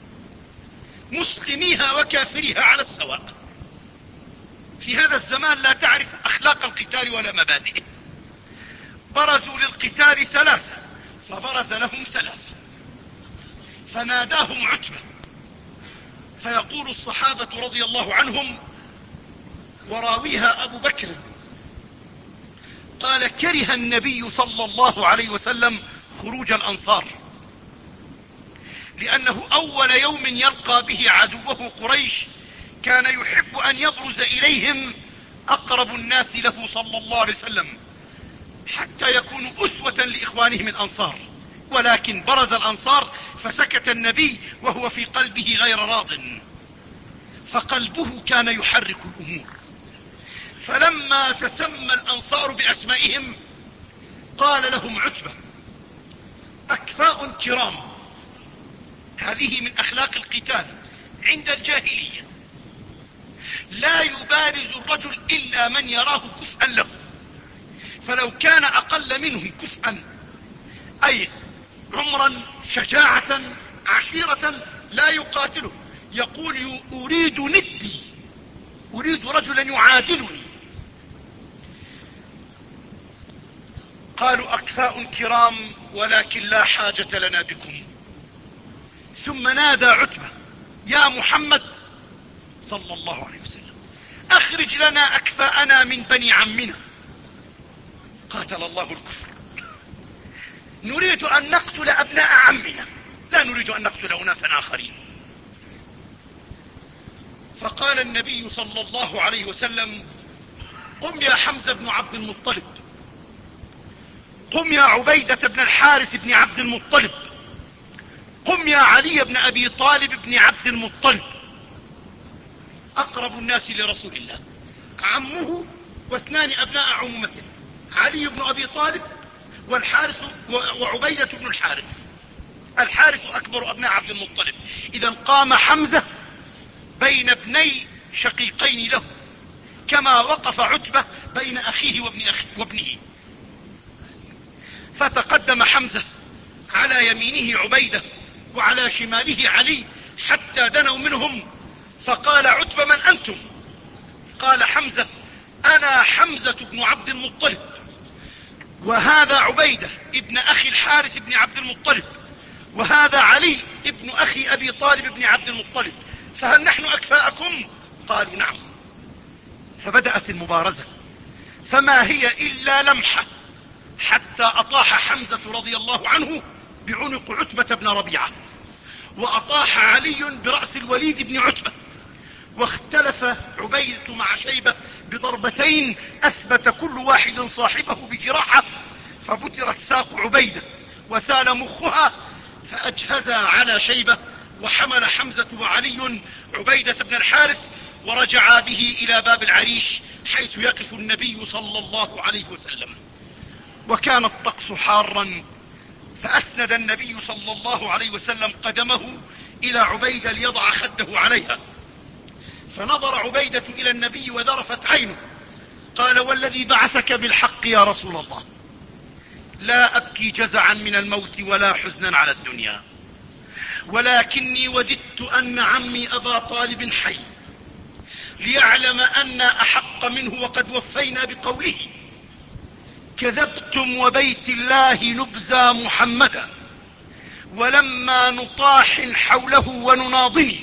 مسلميها وكافريها على السواء. في هذا الزمان لا تعرف أخلاق القتال ولا مبادئه. برزوا للقتال ثلاثة فبرز لهم ثلاثة، فناداهم عتبة. فيقول الصحابة رضي الله عنهم وراويها أبو بكر قال كره النبي صلى الله عليه وسلم خروج الأنصار، لأنه أول يوم يلقى به عدوه قريش كان يحب أن يبرز إليهم أقرب الناس له صلى الله عليه وسلم حتى يكونوا أسوة لإخوانهم الأنصار، ولكن برز الأنصار فسكت النبي وهو في قلبه غير راض، فقلبه كان يحرك الأمور. فلما تسمى الأنصار بأسمائهم قال لهم عتبة أكفاء كرام، هذه من أخلاق القتال عند الجاهلية، لا يبارز الرجل إلا من يراه كفءا له، فلو كان أقل منهم كفءا أي عمرا شجاعة عشيرة لا يقاتله، يقول أريد ندي، أريد رجلا يعادلني. قالوا أكفاء كرام ولكن لا حاجة لنا بكم. ثم نادى عتبة يا محمد صلى الله عليه وسلم أخرج لنا أكفاءنا من بني عمنا. قاتل الله الكفر، نريد أن نقتل أبناء عمنا، لا نريد أن نقتل أناسا آخرين. فقال النبي صلى الله عليه وسلم قم يا حمزة بن عبد المطلب، قم يا عبيدة بن الحارث بن عبد المطلب، قم يا علي بن أبي طالب بن عبد المطلب، أقرب الناس لرسول الله، عمه واثنان أبناء عمومته، علي بن أبي طالب والحارث وعبيدة بن الحارث. الحارث أكبر أبناء عبد المطلب. إذا قام حمزة بين ابني شقيقين له، كما وقف عتبة بين أخيه وابن أخيه وابنه. فتقدم حمزة، على يمينه عبيدة وعلى شماله علي، حتى دنوا منهم. فقال عتبة: من أنتم؟ قال حمزة: أنا حمزة بن عبد المطلب، وهذا عبيدة ابن أخي الحارث بن عبد المطلب، وهذا علي ابن أخي أبي طالب بن عبد المطلب، فهل نحن أكفاءكم؟ قالوا: نعم. فبدأت المبارزة، فما هي إلا لمحة حتى أطاح حمزة رضي الله عنه بعنق عتبة بن ربيعة، وأطاح علي برأس الوليد بن عتبة، واختلف عبيدة مع شيبة بضربتين أثبت كل واحد صاحبه بجراحة، فبترت ساق عبيدة وسال مخها، فأجهزا على شيبة، وحمل حمزة وعلي عبيدة بن الحارث ورجعا به إلى باب العريش حيث يقف النبي صلى الله عليه وسلم. وكان الطقس حارا، فأسند النبي صلى الله عليه وسلم قدمه إلى عبيدة ليضع خده عليها، فنظر عبيدة إلى النبي وذرفت عينه. قال: والذي بعثك بالحق يا رسول الله، لا أبكي جزعا من الموت ولا حزنا على الدنيا، ولكني وددت أن عمي أبا طالب حي ليعلم أن أحق منه، وقد وفينا بقوله: كذبتم وبيت الله نبزى محمدا، ولما نطاحن حوله ونناضله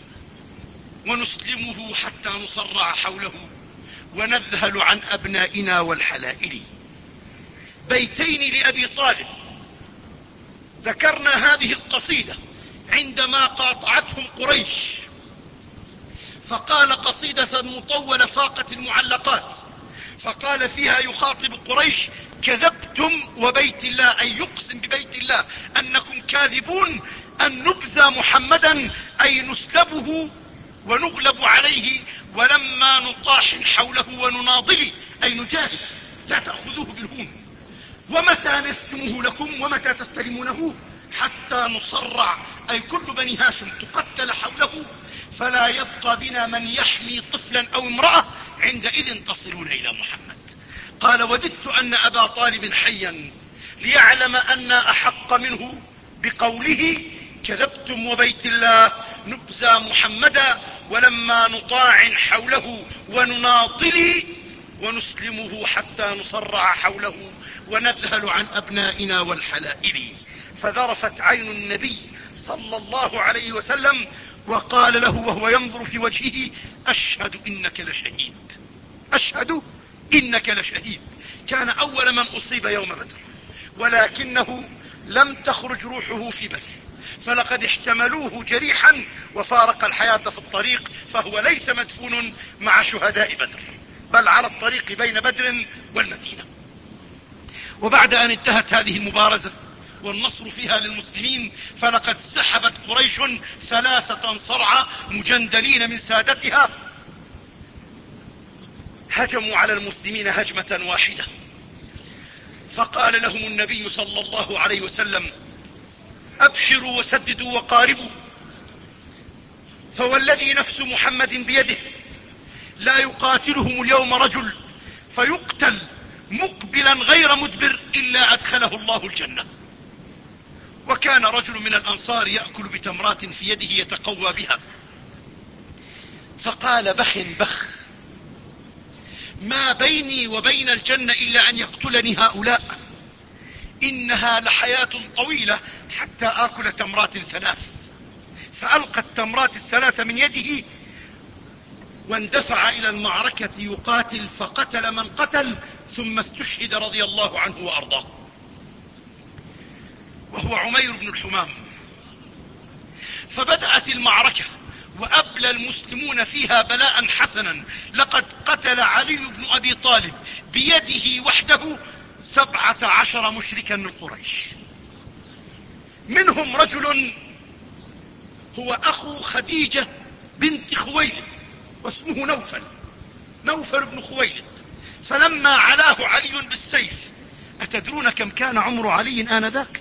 ونسلمه حتى نصرع حوله ونذهل عن أبنائنا والحلائل. بيتين لأبي طالب. ذكرنا هذه القصيدة عندما قاطعتهم قريش، فقال: قصيدة مطولة فاقت المعلقات، فقال فيها يخاطب قريش: كذبتم وبيت الله، أي يقسم ببيت الله أنكم كاذبون، أن نبزى محمدا أي نسلبه ونغلب عليه، ولما نطاحن حوله ونناضله أي نجاهد، لا تأخذوه بالهون. ومتى نسلمه لكم ومتى تستلمونه؟ حتى نصرع، أي كل بني هاشم تقتل حوله، فلا يبقى بنا من يحمي طفلا أو امرأة، عندئذ تصلون إلى محمد. قال: وددت أن أبا طالب حيا ليعلم أن أحق منه بقوله: كذبتم وبيت الله نبزى محمدا، ولما نطاعن حوله ونناطل ونسلمه حتى نصرع حوله ونذهل عن أبنائنا والحلائل. فذرفت عين النبي صلى الله عليه وسلم، وقال له وهو ينظر في وجهه: أشهد إنك لشهيد، أشهد إنك لشهيد. كان أول من أصيب يوم بدر، ولكنه لم تخرج روحه في بدر، فلقد احتملوه جريحا وفارق الحياة في الطريق، فهو ليس مدفون مع شهداء بدر، بل على الطريق بين بدر والمدينة. وبعد أن انتهت هذه المبارزة والنصر فيها للمسلمين، فلقد سحبت قريش ثلاثة صرعى مجندلين من سادتها، هجموا على المسلمين هجمة واحدة. فقال لهم النبي صلى الله عليه وسلم: أبشروا وسددوا وقاربوا، فوالذي نفس محمد بيده لا يقاتلهم اليوم رجل فيقتل مقبلا غير مدبر إلا أدخله الله الجنة. وكان رجل من الأنصار يأكل بتمرات في يده يتقوى بها، فقال: بخ بخ، ما بيني وبين الجنة إلا أن يقتلني هؤلاء، إنها لحياة طويلة حتى آكل تمرات ثلاث. فألقى التمرات الثلاث من يده واندفع إلى المعركة يقاتل، فقتل من قتل، ثم استشهد رضي الله عنه وأرضاه، وهو عمير بن الحمام. فبدأت المعركة وأبلى المسلمون فيها بلاء حسنا. لقد قتل علي بن أبي طالب بيده وحده سبعة عشر مشركا من قريش، منهم رجل هو أخو خديجة بنت خويلد واسمه نوفل، نوفل بن خويلد. فلما علاه علي بالسيف، أتدرون كم كان عمر علي آنذاك؟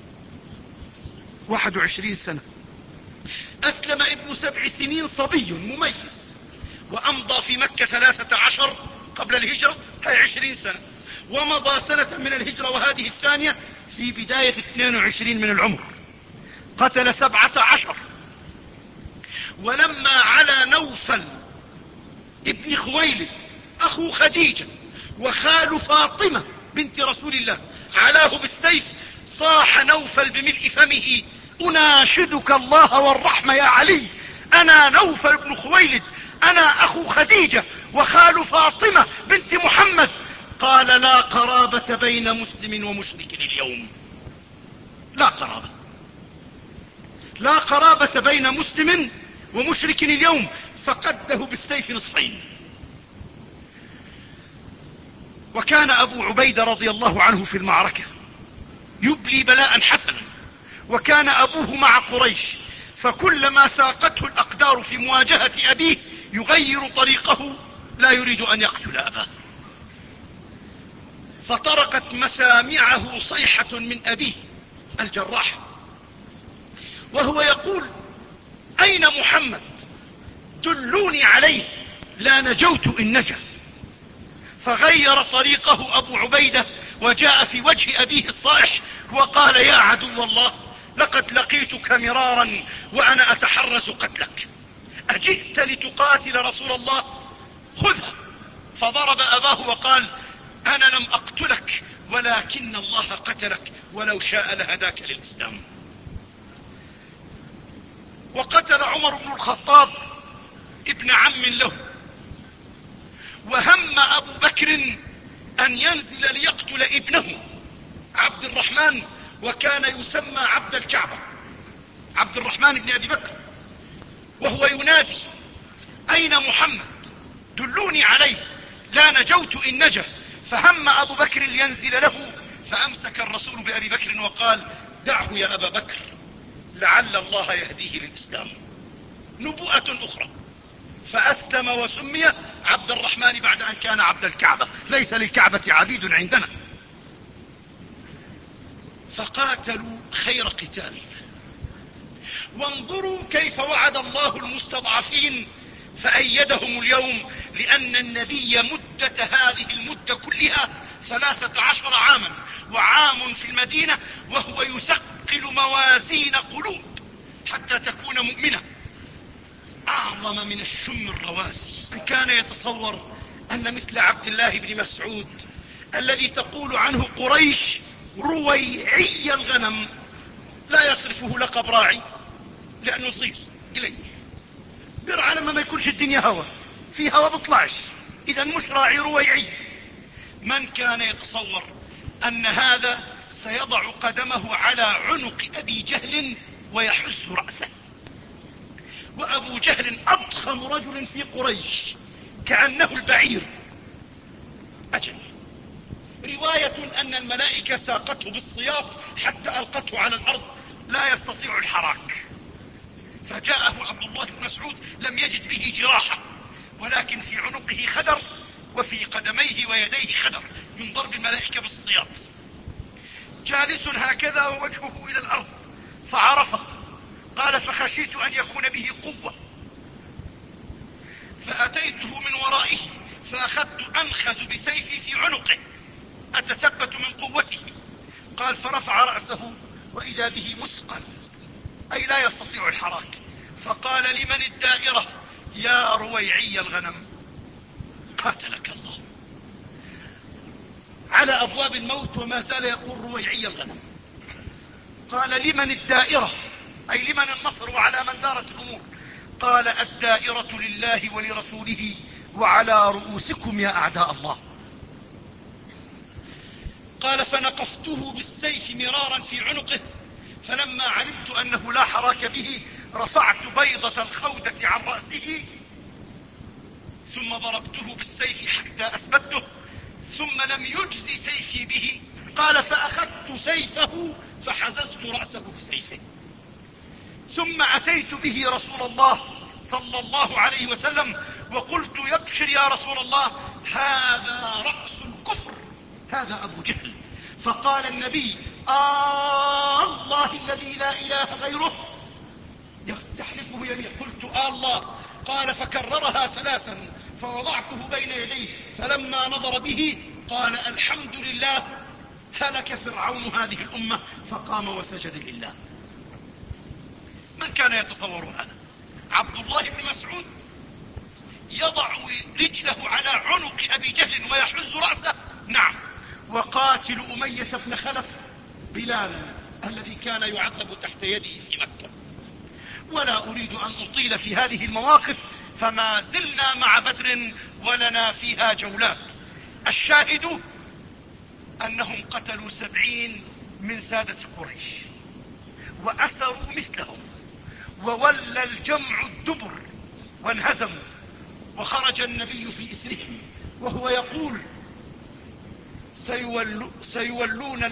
واحد وعشرين سنة. أسلم ابن سبع سنين صبي مميز، وأمضى في مكة ثلاثة عشر قبل الهجرة، هاي عشرين سنة، ومضى سنة من الهجرة وهذه الثانية في بداية اثنين وعشرين من العمر. قتل سبعة عشر. ولما على نوفل ابن خويلد أخو خديجة وخال فاطمة بنت رسول الله علاه بالسيف، صاح نوفل بملء فمه: أناشدك الله والرحمة يا علي، أنا نوفل بن خويلد، أنا أخو خديجة وخال فاطمة بنت محمد. قال: لا قرابة بين مسلم ومشرك اليوم، لا قرابة، لا قرابة بين مسلم ومشرك اليوم. فقده بالسيف نصفين. وكان أبو عبيدة رضي الله عنه في المعركة يبلي بلاء حسنا، وكان أبوه مع قريش، فكلما ساقته الأقدار في مواجهة أبيه يغير طريقه، لا يريد أن يقتل أباه. فطرقت مسامعه صيحة من أبيه الجراح وهو يقول: أين محمد؟ دلوني عليه، لا نجوت إن نجا. فغير طريقه أبو عبيدة وجاء في وجه أبيه الصائح وقال: يا عدو الله، لقد لقيتك مرارا وأنا أتحرز قتلك، أجئت لتقاتل رسول الله؟ خذها. فضرب أباه وقال: أنا لم أقتلك ولكن الله قتلك، ولو شاء لهداك للإسلام. وقتل عمر بن الخطاب ابن عم له، وهم أبو بكر أن ينزل ليقتل ابنه عبد الرحمن، وكان يسمى عبد الكعبة، عبد الرحمن بن أبي بكر، وهو ينادي: أين محمد؟ دلوني عليه، لا نجوت إن نجا. فهم أبو بكر لينزل له، فأمسك الرسول بأبي بكر وقال: دعه يا أبا بكر، لعل الله يهديه للإسلام. نبوءة أخرى، فأسلم وسمي عبد الرحمن بعد أن كان عبد الكعبة، ليس للكعبة عبيد عندنا. فقاتلوا خير قتال. وانظروا كيف وعد الله المستضعفين فأيدهم اليوم، لأن النبي مدة هذه المدة كلها ثلاثة عشر عاما، وعام في المدينة، وهو يثقل موازين قلوب حتى تكون مؤمنة أعظم من الشم الرواسي. من كان يتصور أن مثل عبد الله بن مسعود الذي تقول عنه قريش رويعي الغنم، لا يصرفه لقب راعي لأنه صغير قليل، برعى لما ما يكونش الدنيا هوا، في هوا بطلعش، إذا مش راعي، رويعي. من كان يتصور أن هذا سيضع قدمه على عنق أبي جهل ويحز رأسه؟ وأبو جهل أضخم رجل في قريش، كأنه البعير. أجل، رواية أن الملائكة ساقته بالصياط حتى ألقته على الأرض لا يستطيع الحراك، فجاءه عبد الله بن مسعود لم يجد به جراحة، ولكن في عنقه خدر وفي قدميه ويديه خدر من ضرب الملائكة بالصياط. جالس هكذا ووجهه إلى الأرض، فعرفه، قال: فخشيت أن يكون به قوة، فأتيته من ورائه فأخذت أنخز بسيفي في عنقه أتثبت من قوته. قال: فرفع رأسه وإذا به مثقل، أي لا يستطيع الحراك. فقال: لمن الدائرة يا رويعي الغنم؟ قاتلك الله. على أبواب الموت وما زال يقول رويعي الغنم. قال: لمن الدائرة، أي لمن النصر وعلى من دارت الأمور؟ قال: الدائرة لله ولرسوله وعلى رؤوسكم يا أعداء الله. قال: فنقفته بالسيف مرارا في عنقه، فلما علمت أنه لا حراك به رفعت بيضة الخودة عن رأسه ثم ضربته بالسيف حتى أثبته، ثم لم يجزي سيفي به. قال: فأخذت سيفه فحززت رأسه بسيفه، ثم أتيت به رسول الله صلى الله عليه وسلم وقلت: يبشر يا رسول الله، هذا رأس الكفر، هذا أبو جهل. فقال النبي: آه الله الذي لا إله غيره، يستحلفه يمين. قلت: آه الله. قال: فكررها ثلاثا فوضعته بين يديه، فلما نظر به قال: الحمد لله، هلك فرعون هذه الأمة. فقام وسجد لله. من كان يتصور هذا؟ عبد الله بن مسعود يضع رجله على عنق أبي جهل ويحز رأسه؟ نعم. وقاتل أمية بن خلف بلال الذي كان يعذب تحت يده في مكة. ولا أريد أن أطيل في هذه المواقف، فما زلنا مع بدر ولنا فيها جولات. الشاهد أنهم قتلوا سبعين من سادة قريش وأسروا مثلهم، وولى الجمع الدبر وانهزموا، وخرج النبي في إسرهم وهو يقول: سيولو سيولون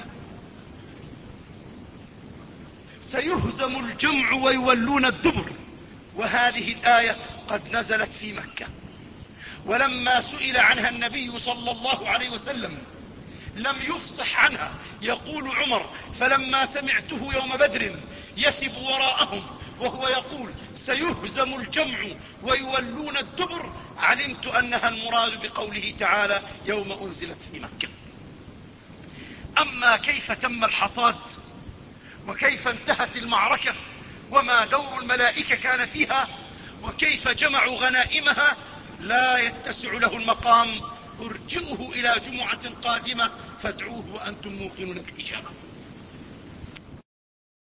سيهزم الجمع ويولون الدبر. وهذه الآية قد نزلت في مكة. ولما سئل عنها النبي صلى الله عليه وسلم لم يفصح عنها. يقول عمر: فلما سمعته يوم بدر يثب وراءهم وهو يقول: سيهزم الجمع ويولون الدبر، علمت أنها المراد بقوله تعالى: يوم أنزلت في مكة. أما كيف تم الحصاد وكيف انتهت المعركة وما دور الملائكة كان فيها وكيف جمعوا غنائمها لا يتسع له المقام. ارجئه إلى جمعة قادمة فادعوه وأنتم موقنون بالإجابة.